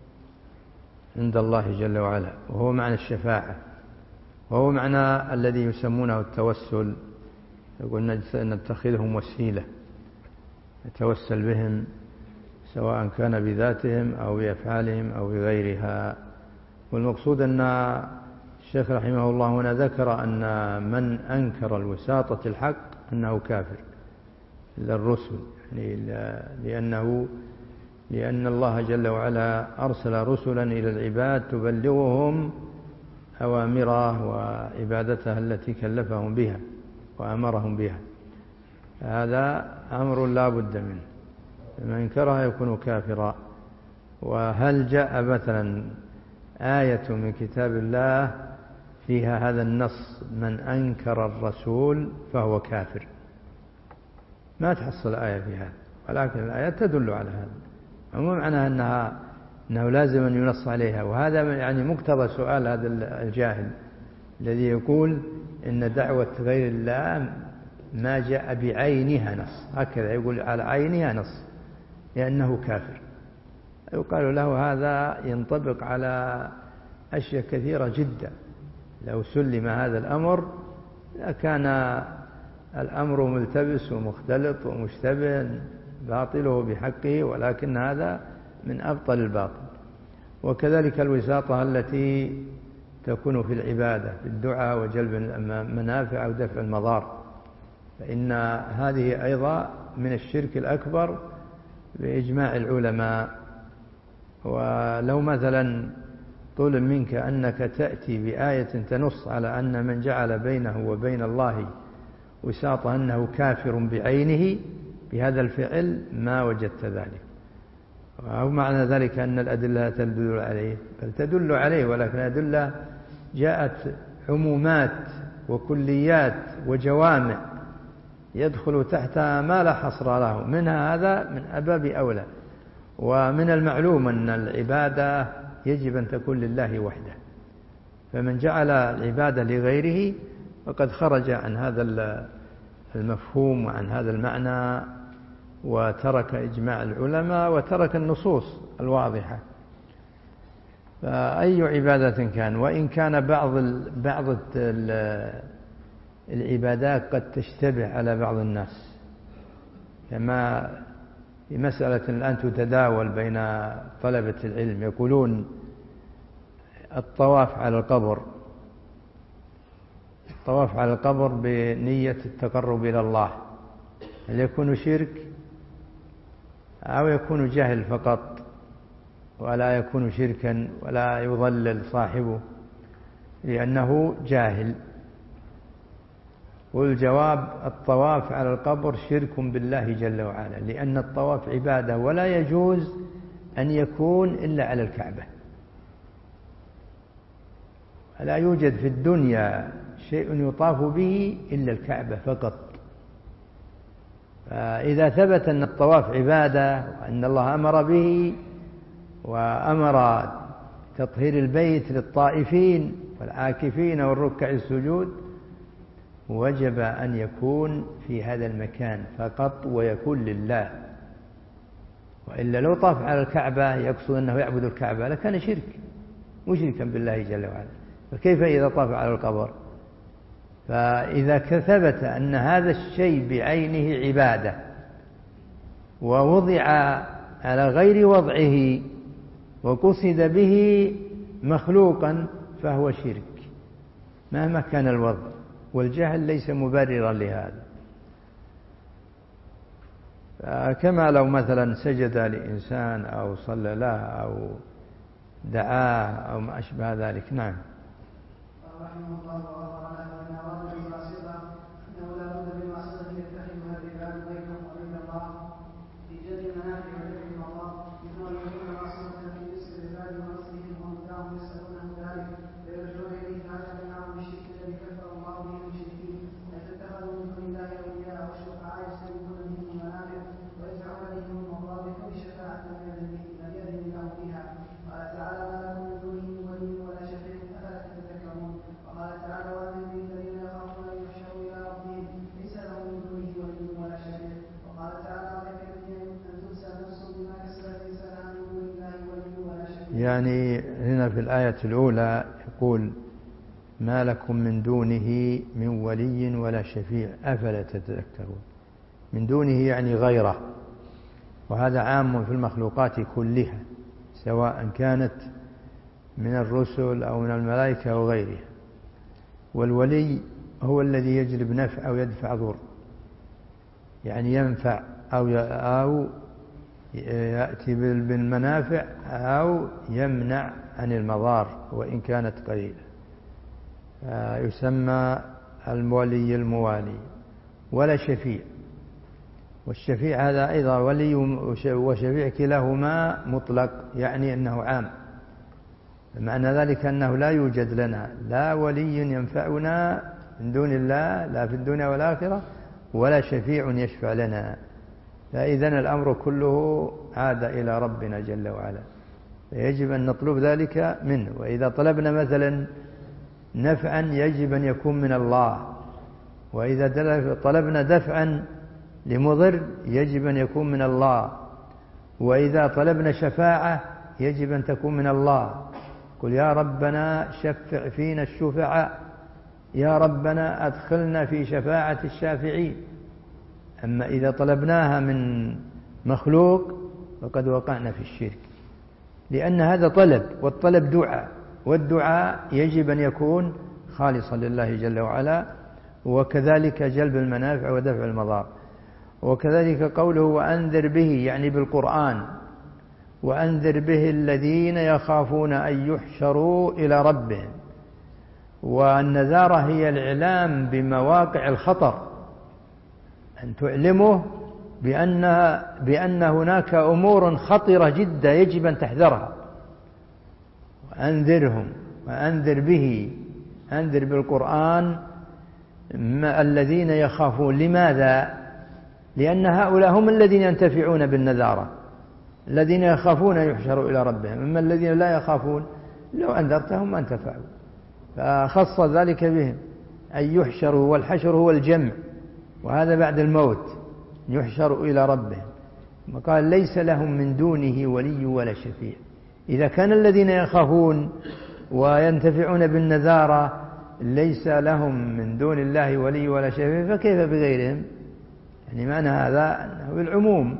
عند الله جل وعلا، وهو معنى الشفاعة، وهو معنى الذي يسمونه التوسل. يقول نتخذهم وسيلة نتوسل بهم سواء كان بذاتهم أو بأفعالهم أو بغيرها. والمقصود أن الشيخ رحمه الله هنا ذكر أن من أنكر الوساطة الحق أنه كافر للرسل، يعني لأنه لأن الله جل وعلا أرسل رسلا إلى العباد تبلغهم أوامره وعبادته التي كلفهم بها وأمرهم بها. هذا أمر لا بد منه، من أنكرها يكون كافرا. وهل جاء مثلا آية من كتاب الله فيها هذا النص من أنكر الرسول فهو كافر؟ ما تحصل آية في هذا، ولكن الآيات تدل على هذا. عموما معناها أنها أنه لازم أن ينص عليها. وهذا يعني مقتضى سؤال هذا الجاهل الذي يقول إن دعوة غير الله ما جاء بعينها نص، هكذا يقول على عينها نص لأنه كافر. يقال له هذا ينطبق على أشياء كثيرة جدا. لو سلم هذا الأمر لكان الأمر ملتبس ومختلط ومشتبه باطله بحقه، ولكن هذا من أبطل الباطل. وكذلك الوساطة التي تكون في العبادة في الدعاء وجلب المنافع أو دفع المضار، فإن هذه أيضا من الشرك الأكبر بإجماع العلماء. ولو مثلا طلب منك أنك تأتي بآية تنص على أن من جعل بينه وبين الله وساطة أنه كافر بعينه بهذا الفعل ما وجدت ذلك. أو معنى ذلك أن الأدلة تدل عليه، بل تدل عليه، ولكن الأدلة جاءت عمومات وكليات وجوامع يدخل تحتها ما لا حصر له، منها هذا من أباب أولى. ومن المعلوم أن العبادة يجب أن تكون لله وحده، فمن جعل العبادة لغيره فقد خرج عن هذا المفهوم وعن هذا المعنى، وترك إجماع العلماء وترك النصوص الواضحة. فأي عبادة كان، وإن كان بعض ال بعض ال العبادات قد تشتبه على بعض الناس، كما في مسألة الآن تتداول بين طلبة العلم، يقولون الطواف على القبر الطواف على القبر بنية التقرب إلى الله، هل يكون شرك أو يكون جهل فقط ولا يكون شركا ولا يضلل صاحبه لأنه جاهل؟ والجواب الطواف على القبر شرك بالله جل وعلا، لأن الطواف عبادة ولا يجوز أن يكون إلا على الكعبة. لا يوجد في الدنيا شيء يطاف به إلا الكعبة فقط. فإذا ثبت أن الطواف عبادة وأن الله أمر به وأمر تطهير البيت للطائفين والعاكفين والركع السجود، وجب أن يكون في هذا المكان فقط ويكون لله. وإلا لو طاف على الكعبة يقصد أنه يعبد الكعبة لكان شرك مشركا بالله جل وعلا، فكيف إذا طاف على القبر؟ فإذا ثبت أن هذا الشيء بعينه عبادة ووضع على غير وضعه وقصد به مخلوقا فهو شرك مهما كان الوضع، والجهل ليس مبررا لهذا. كما لو مثلا سجد لإنسان أو صلى له أو دعاه أو ما أشبه ذلك. نعم. رحمه الله وغفر له من أراد بالمعصية أنه لا بد بالمعصية يتخذها العباد بينهم وبين الله في جلب المنافع وجلب المضار، مثل أن يكون معصية في رزق العباد ونصرهم ومداهم يسألونه ذلك فيرجعون إليه تعالى فينعم بالشرك الذي كفر الله به المشركين، حيث اتخذوا من دون الله أولياء وشفعاء يستجيبون بهم المنافع ويدفعون بهم المضار بكل شفاعة لم يأذن الله بها. قال تعالى ما لكم من دونه من ولي ولا شفيع أفلا تتذكرون. وقال تعالى وأنذر به الذين يخافون أن يحشروا إلى ربهم ليس لهم من دونه ولي ولا شفيع. وقال تعالى وذكر أن تنسى نفس بما كسبت ليس لها من دون الله ولي ولا شفيع. يعني هنا في الآية الأولى يقول ما لكم من دونه من ولي ولا شفيع أفلا تتذكرون. من دونه يعني غيره، وهذا عام في المخلوقات كلها سواء كانت من الرسل أو من الملائكة أو غيرها. والولي هو الذي يجلب نفع أو يدفع ضر، يعني ينفع أو أو يأتي بالمنافع أو يمنع عن المضار وإن كانت قليلة، يسمى المولي الموالي. ولا شفيع، والشفيع هذا أيضا ولي وشفيع كلاهما مطلق، يعني أنه عام، معنى ذلك أنه لا يوجد لنا لا ولي ينفعنا من دون الله لا في الدنيا والآخرة ولا شفيع يشفع لنا. فإذن الأمر كله عاد إلى ربنا جل وعلا، فيجب أن نطلب ذلك منه. وإذا طلبنا مثلا نفعا يجب أن يكون من الله، وإذا طلبنا دفعا لمضر يجب أن يكون من الله، وإذا طلبنا شفاعة يجب أن تكون من الله. قل يا ربنا شفع فينا الشفعاء، يا ربنا أدخلنا في شفاعة الشافعين. أما إذا طلبناها من مخلوق فقد وقعنا في الشرك، لأن هذا طلب، والطلب دعاء، والدعاء يجب أن يكون خالصا لله جل وعلا، وكذلك جلب المنافع ودفع المضار. وكذلك قوله وأنذر به يعني بالقرآن، وأنذر به الذين يخافون أن يحشروا إلى ربهم. والنذارة هي الإعلام بمواقع الخطر، أن تعلمه بأن, بأن هناك أمور خطرة جدا يجب أن تحذرها. وأنذرهم وأنذر به، أنذر بالقرآن الذين يخافون. لماذا؟ لأن هؤلاء هم الذين ينتفعون بالنذارة، الذين يخافون يحشروا إلى ربهم. أما الذين لا يخافون لو أنذرتهم ما انتفعوا، فخص ذلك بهم أن يحشروا. والحشر هو الجمع، وهذا بعد الموت، يحشروا إلى ربهم. وقال ليس لهم من دونه ولي ولا شفيع، إذا كان الذين يخافون وينتفعون بالنذارة ليس لهم من دون الله ولي ولا شفيع فكيف بغيرهم؟ يعني معنى هذا أنه بالعموم.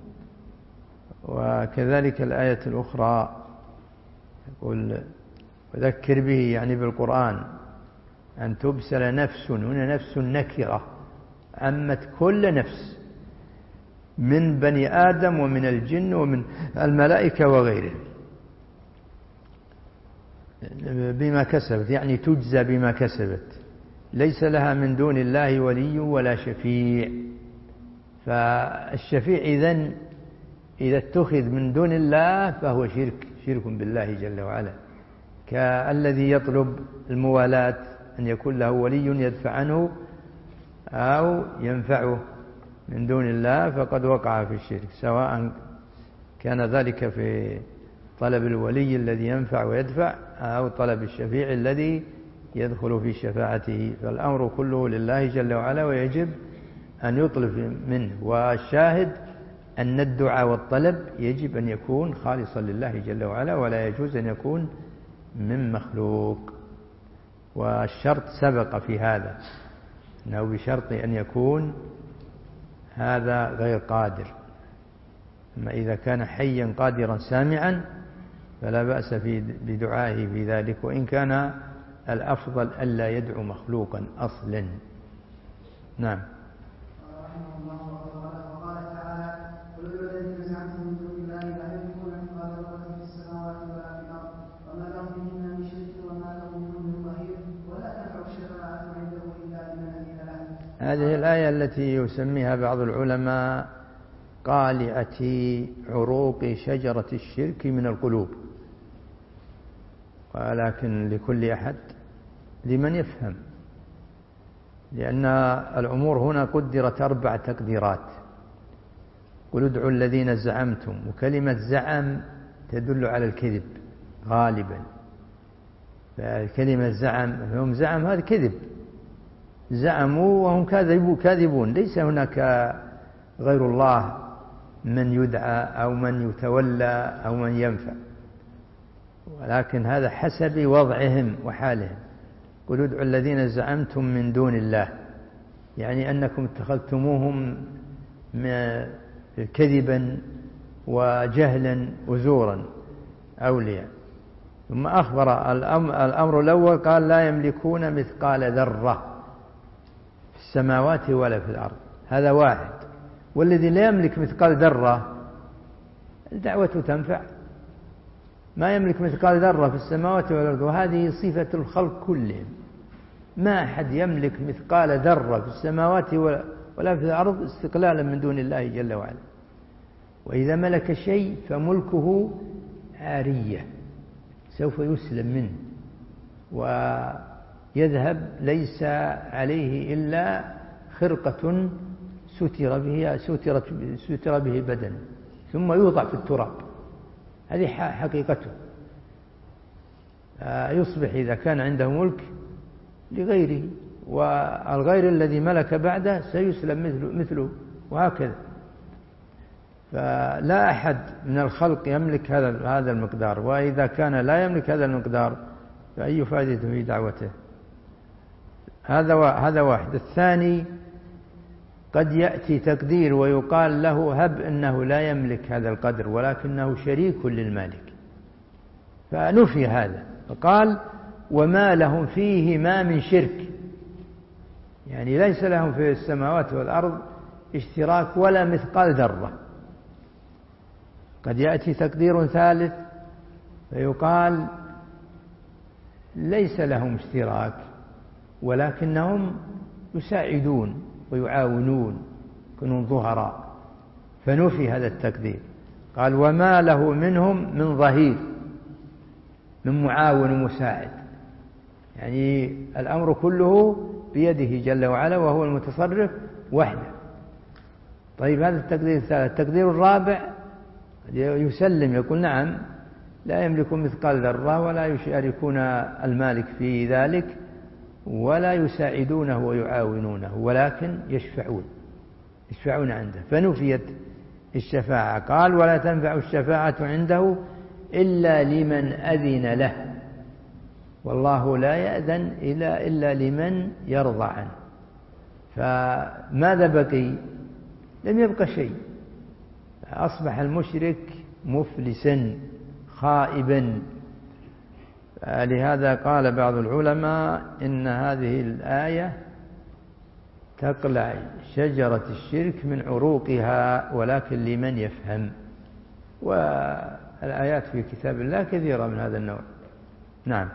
وكذلك الآية الأخرى يقول وذكر به يعني بالقرآن أن تبسل نفس، هنا نفس نكرة عمت كل نفس من بني آدم ومن الجن ومن الملائكة وغيرهم بما كسبت، يعني تجزى بما كسبت، ليس لها من دون الله ولي ولا شفيع. فالشفيع إذن إذا اتخذ من دون الله فهو شرك شرك بالله جل وعلا، كالذي يطلب الموالاة أن يكون له ولي يدفع عنه أو ينفعه من دون الله فقد وقع في الشرك، سواء كان ذلك في طلب الولي الذي ينفع ويدفع أو طلب الشفيع الذي يدخل في شفاعته. فالأمر كله لله جل وعلا ويجب أن يطلب منه. والشاهد أن الدعاء والطلب يجب أن يكون خالصا لله جل وعلا ولا يجوز أن يكون من مخلوق. والشرط سبق في هذا أنه بشرط أن يكون هذا غير قادر. أما إذا كان حيا قادرا سامعا فلا بأس في بدعائه في ذلك، وإن كان الأفضل ألا يدعو مخلوقا أصلا. نعم. هذه الآية التي يسميها بعض العلماء قالعة عروق شجرة الشرك من القلوب، ولكن لكل أحد لمن يفهم، لأن الأمور هنا قدرت أربع تقديرات. قل ادعوا الذين زعمتم، وكلمة زعم تدل على الكذب غالبا، فكلمة زعم هم زعم هذا كذب، زعموا وهم كاذبون. ليس هناك غير الله من يدعى أو من يتولى أو من ينفع، ولكن هذا حسب وضعهم وحالهم. قل ادعوا الذين زعمتم من دون الله، يعني أنكم اتخذتموهم كذبا وجهلا وزورا أولياء. ثم أخبر الأمر الأول قال لا يملكون مثقال ذرة في السماوات ولا في الأرض، هذا واحد. والذي لا يملك مثقال ذرة دعوته تنفع، ما يملك مثقال ذرة في السماوات ولا الأرض، وهذه صفة الخلق كلهم. ما أحد يملك مثقال ذرة في السماوات ولا في الأرض استقلالا من دون الله جل وعلا. وإذا ملك شيء فملكه عارية، سوف يسلم منه ويذهب ليس عليه إلا خرقة ستر به ستر به بدنه ثم يوضع في التراب. هذه حقيقته. يصبح إذا كان عنده ملك لغيره، والغير الذي ملك بعده سيسلم مثله وهكذا. فلا أحد من الخلق يملك هذا هذا المقدار، وإذا كان لا يملك هذا المقدار فأي فائدة في دعوته؟ هذا هذا واحد. الثاني قد يأتي تقدير ويقال له هب أنه لا يملك هذا القدر ولكنه شريك للمالك، فنفي هذا فقال وما لهم فيه ما من شرك، يعني ليس لهم في السماوات والأرض اشتراك ولا مثقال ذرة. قد يأتي تقدير ثالث فيقال ليس لهم اشتراك ولكنهم يساعدون ويعاونون يكونون ظهراء، فنفي هذا التقدير. قال وما له منهم من ظهير، من معاون ومساعد، يعني الأمر كله بيده جل وعلا وهو المتصرف وحده. طيب هذا التقدير الثالث. التقدير الرابع يسلم يقول نعم لا يملك مثقال ذرة ولا يشاركون المالك في ذلك ولا يساعدونه ويعاونونه، ولكن يشفعون يشفعون عنده، فنفيت الشفاعة. قال ولا تنفع الشفاعة عنده إلا لمن أذن له، والله لا يأذن إلا, إلا لمن يرضى عنه. فماذا بقي؟ لم يبق شيء، أصبح المشرك مفلسا خائبا. لهذا قال بعض العلماء إن هذه الآية تقلع شجرة الشرك من عروقها، ولكن لمن يفهم. والآيات في كتاب الله كثيرة من هذا النوع. نعم.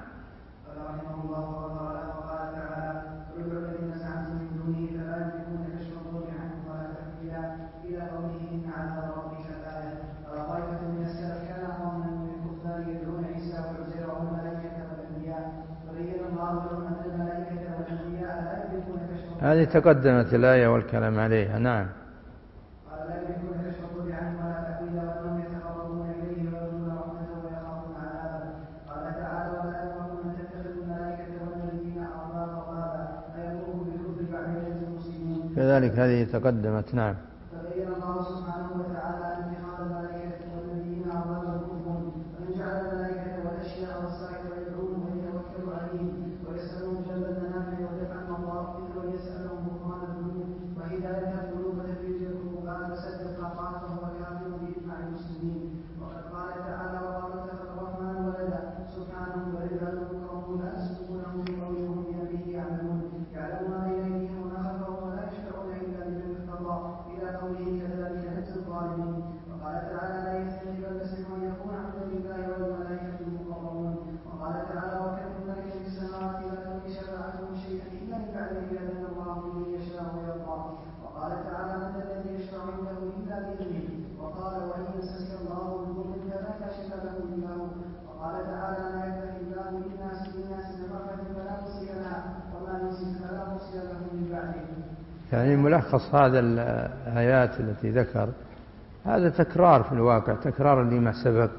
هذه تقدمت الآية والكلام عليها. نعم. قال لا يملكون كشف الضر عنه ولا تحويلا وانهم يتقربون اليه ويرجون رحمته ويخافون عذابه. قال تعالى ولا يامركم ان تتخذوا الملائكه والنبيين اربابا ايامركم بالكفر بعد اذ المسلمون. كذلك هذه تقدمت. نعم. فبين الله سبحانه وتعالى ان اتخاذ الملائكه والنبيين اربابا كفر، ومن جعل الملائكه والاشياء والصالح ويدعون ويتوكل عليهم ويسالون جلب المنافع ودفع المضار ويسالهم غفران الذنوب وهدايه القلوب وتفريج الكروبات وسد الخطايا فهو كافر باجماع المسلمين. وقد قال تعالى وقال اتخذ الرحمن ولدا سبحانه والعباد مكرمون لا يسبقونه بقولهم بامره يعملون يعلمون ما بين ايديهم وما خلفهم ولا يشفعون الا لمن ارتضى الى قوله كذلك نجزي الظالمين. وقال تعالى لا يستجيب المسلم ان يكون عبدا لله والملائكه المقربون. وقال تعالى وكم من ملك في السماوات لا تغني شفاعتهم شيئا الا من بعد ان ياذن الله لمن يشاء ويرضى. وقال تعالى من الذي يشفع عنده الا باذنه. وقال وان يمسسك الله بضر فلا كاشف له الا هو. وقال تعالى ما يفتح الله للناس للناس من رحمه فلا مرسل لها وما يمسك فلا مرسل له من بعده. يعني ملخص هذا الآيات التي ذكر هذا تكرار في الواقع، تكرار لما سبق،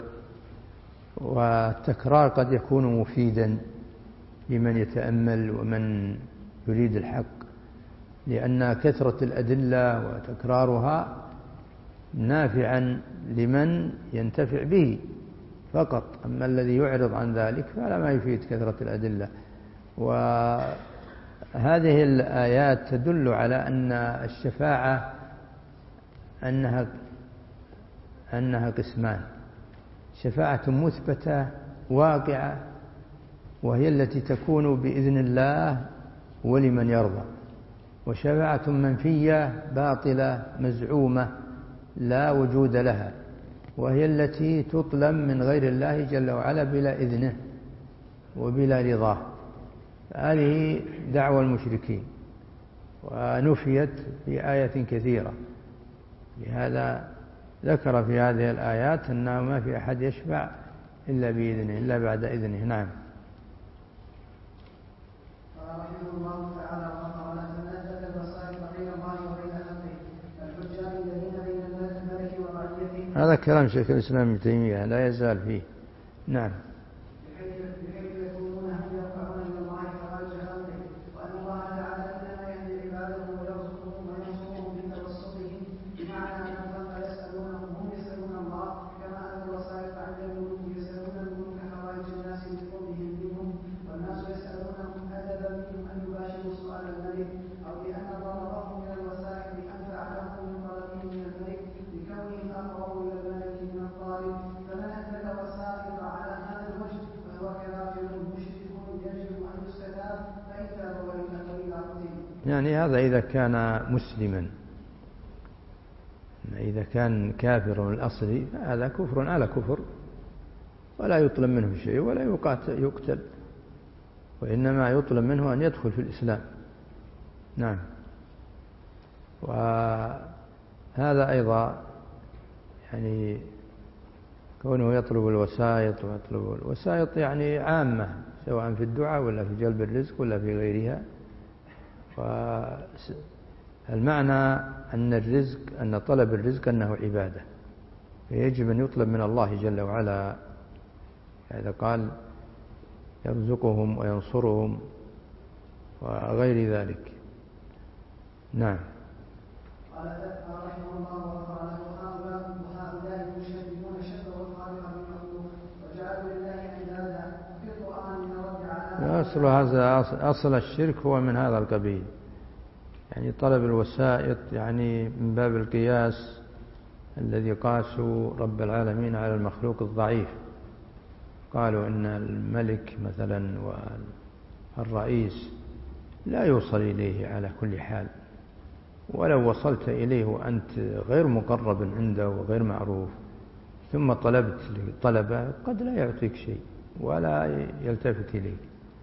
والتكرار قد يكون مفيدا لمن يتأمل ومن يريد الحق، لأن كثرة الأدلة وتكرارها نافعا لمن ينتفع به فقط، أما الذي يعرض عن ذلك فلا ما يفيد كثرة الأدلة. وهذه الآيات تدل على أن الشفاعة أنها أنها قسمان: شفاعة مثبتة واقعة وهي التي تكون بإذن الله ولمن يرضى، وشفاعة منفية باطلة مزعومة لا وجود لها، وهي التي تطلب من غير الله جل وعلا بلا إذنه وبلا رضاه. هذه دعوى المشركين ونفيت في آية كثيرة. لهذا ذكر في هذه الآيات أنه ما في أحد يشفع إلا بإذنه إلا بعد إذنه. نعم. قال رحمه الله تعالى وقال فنزل البصائر بين الله وبين خلقه الحجاب الذين بين الملك ورعيته. هذا كلام شيخ الإسلام ابن تيمية لا يزال فيه. نعم. يعني هذا إذا كان مسلما، إذا كان كافر من الأصل هذا كفر على كفر ولا يطلب منه شيء ولا يقتل، وإنما يطلب منه أن يدخل في الإسلام. نعم. وهذا أيضا يعني كونه يطلب الوسائط ويطلب الوسائط يعني عامة، سواء في الدعاء ولا في جلب الرزق ولا في غيرها. والمعنى أن الرزق أن طلب الرزق أنه عبادة، فيجب أن يطلب من الله جل وعلا. هذا قال يرزقهم وينصرهم وغير ذلك. نعم. قال رحمه الله وهؤلاء المشركون شبهوا الخالق بالمخلوق أصل هذا أصل الشرك هو من هذا القبيل، يعني طلب الوسائط، يعني من باب القياس الذي قاسوا رب العالمين على المخلوق الضعيف. قالوا إن الملك مثلا والرئيس لا يوصل إليه على كل حال، ولو وصلت إليه وأنت غير مقرب عنده وغير معروف ثم طلبت طلبه قد لا يعطيك شيء ولا يلتفت إليك،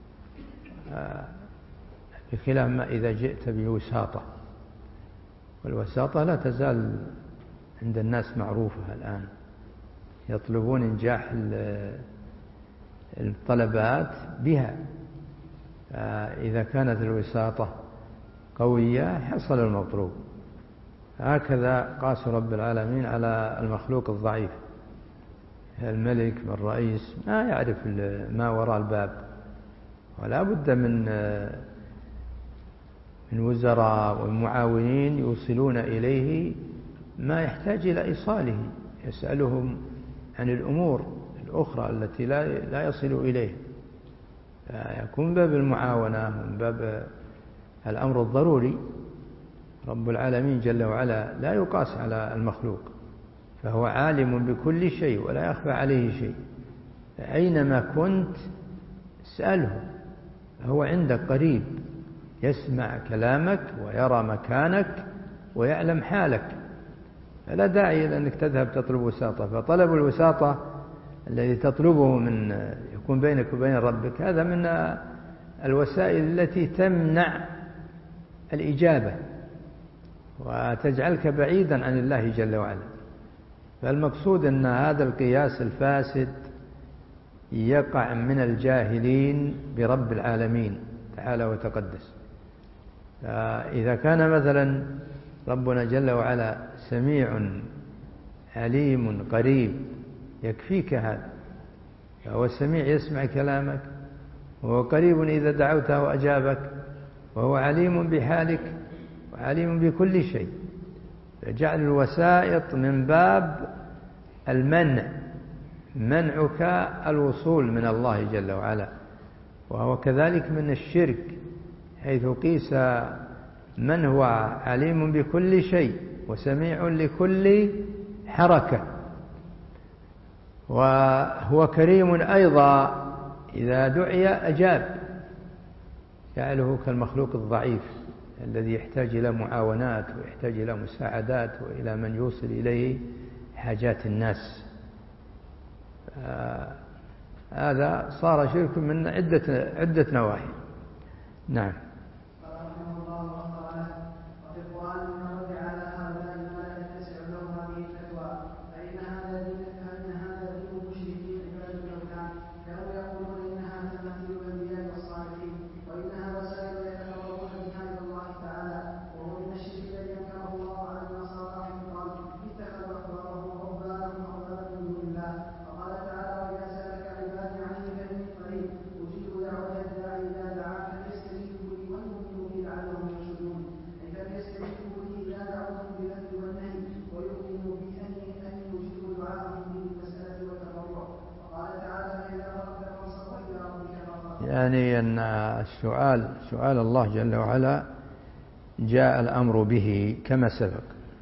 بخلاف ما إذا جئت بوساطة، والوساطة لا تزال عند الناس معروفة الآن، يطلبون إنجاح الطلبات بها. إذا كانت الوساطة قوية حصل المطلوب. هكذا قاس رب العالمين على المخلوق الضعيف. الملك والرئيس ما يعرف ما وراء الباب، ولا بد من من وزراء والمعاونين يوصلون إليه ما يحتاج إلى إيصاله، يسألهم عن الأمور الأخرى التي لا لا يصل إليه، يكون باب المعاونة من باب الأمر الضروري. رب العالمين جل وعلا لا يقاس على المخلوق، فهو عالم بكل شيء ولا يخفى عليه شيء. أينما كنت اسأله، هو عندك قريب، يسمع كلامك ويرى مكانك ويعلم حالك، فلا داعي إلى أنك تذهب تطلب وساطة. فطلب الوساطة الذي تطلبه من يكون بينك وبين ربك هذا من الوسائل التي تمنع الإجابة وتجعلك بعيدا عن الله جل وعلا. فالمقصود أن هذا القياس الفاسد يقع من الجاهلين برب العالمين تعالى وتقدس. فإذا كان مثلا ربنا جل وعلا سميع عليم قريب يكفيك هذا، فهو السميع يسمع كلامك، وهو قريب إذا دعوته وأجابك، وهو عليم بحالك وعليم بكل شيء. فجعل الوسائط من باب المنع، منعك الوصول من الله جل وعلا، وهو كذلك من الشرك، حيث قيس من هو عليم بكل شيء وسميع لكل حركة، وهو كريم أيضا إذا دعي أجاب، جعله كالمخلوق الضعيف الذي يحتاج إلى معاونات ويحتاج إلى مساعدات وإلى من يوصل إليه حاجات الناس. آه هذا صار شرك من عدة عدة نواحي. نعم. يعني أن السؤال سؤال الله جل وعلا جاء الأمر به كما سبق،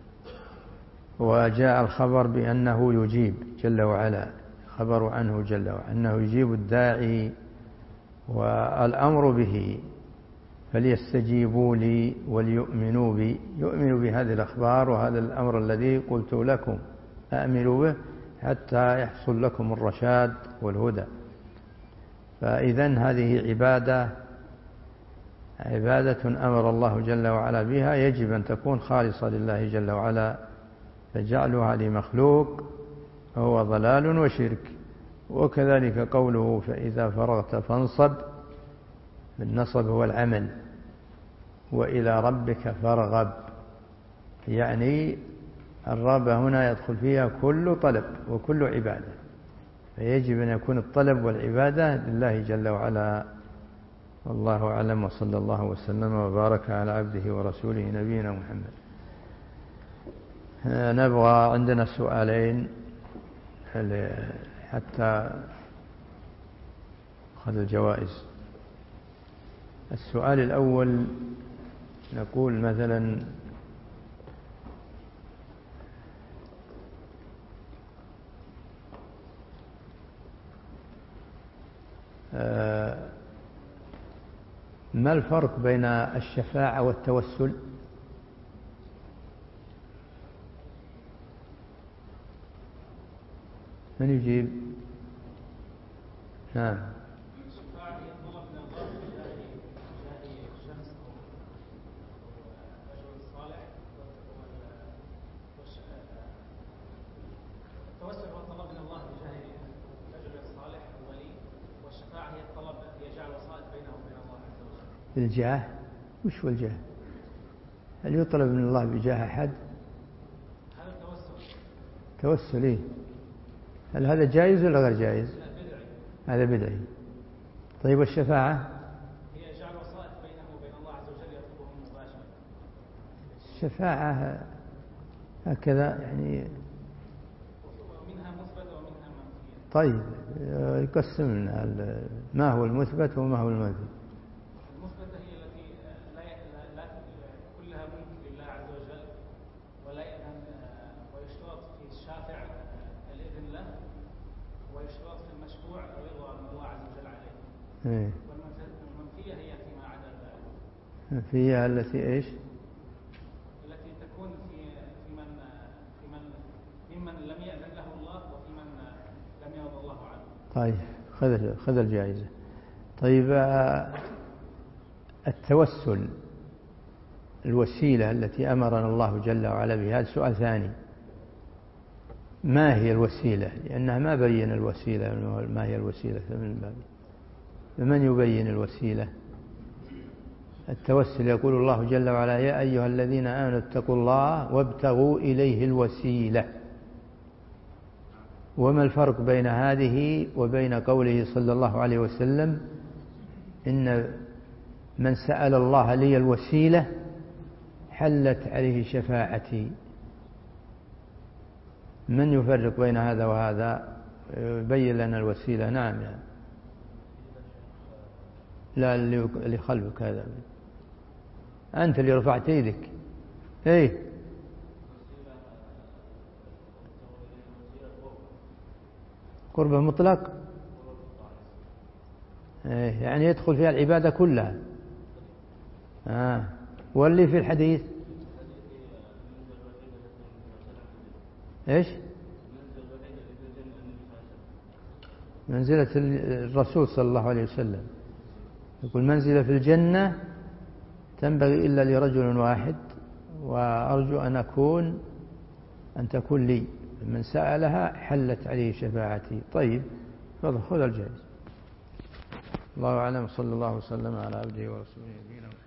وجاء الخبر بأنه يجيب جل وعلا، خبر عنه جل وعلا أنه يجيب الداعي، والأمر به. فليستجيبوا لي وليؤمنوا بي، يؤمنوا بهذه الأخبار وهذا الأمر الذي قلت لكم أأمنوا به حتى يحصل لكم الرشاد والهدى. فإذن هذه عبادة عبادة أمر الله جل وعلا بها، يجب أن تكون خالصة لله جل وعلا، فجعلها لمخلوق هو ضلال وشرك. وكذلك قوله فإذا فرغت فانصب، النصب هو العمل، وإلى ربك فارغب، يعني الرغبة هنا يدخل فيها كل طلب وكل عبادة، فيجب أن يكون الطلب والعبادة لله جل وعلا. والله أعلم، وصلى الله وسلم وبارك على عبده ورسوله نبينا محمد. نبغى عندنا سؤالين حتى أخذ الجوائز. السؤال الأول نقول مثلا ما الفرق بين الشفاعة والتوسل؟ من يجيب؟ نعم. الشفاعة هي طلب من الله بجاه شخص أو رجل صالح، التوسل هو الطلب من الله بجاه رجل صالح أو ولي، والشفاعة هي الطلب هي جعل وسائط بينه وبين الله عز وجل. الجاه؟ وش هو الجاه؟ هل يطلب من الله بجاه أحد؟ هذا التوسل. توسل إيه؟ هل هذا جائز ولا غير جائز؟ لا، بدعي. هذا بدعي. طيب والشفاعة؟ هي جعل وسائط بينه وبين الله عز وجل يطلبهم مباشرة. الشفاعة هكذا يعني. ومنها مثبتة ومنها منفية. طيب يقسم لنا ما هو المثبت وما هو المنفي. المثبتة هي التي لا لا كلها ملك لله عز وجل، ولا يأذن، ويشترط في الشافع الإذن له، ويشترط في المشفوع الرضا من الله عز وجل عليه. إيه. والمنفية هي فيما عدا ذلك. المنفية التي إيش؟ التي تكون في في من في من ممن لم يأذن له الله، وفي من لم يرضى الله عنه. طيب خذ خذ الجائزة. طيب التوسل الوسيلة التي أمرنا الله جل وعلا بها، هذا سؤال ثاني. ما هي الوسيلة؟ لأنها ما بين الوسيلة ما هي الوسيلة من باب. فمن يبين الوسيلة؟ التوسل يقول الله جل وعلا: يا أيها الذين آمنوا اتقوا الله وابتغوا إليه الوسيلة. وما الفرق بين هذه وبين قوله صلى الله عليه وسلم: إن من سأل الله لي الوسيلة حلت عليه شفاعتي؟ من يفرق بين هذا وهذا؟ يبين لنا الوسيلة. نعم يعني. لا، اللي خلفك هذا أنت اللي رفعت يدك. إيه قربة مطلق. إيه يعني يدخل فيها العبادة كلها. آه. واللي في الحديث إيش؟ منزلة الرسول صلى الله عليه وسلم. يقول: منزلة في الجنة تنبغي إلا لرجل واحد، وأرجو أن أكون أن تكون لي. من سألها حلت عليه شفاعتي. طيب خذ الجائزة. الله أعلم. صلى الله وسلم على عبده ورسوله نبينا محمد.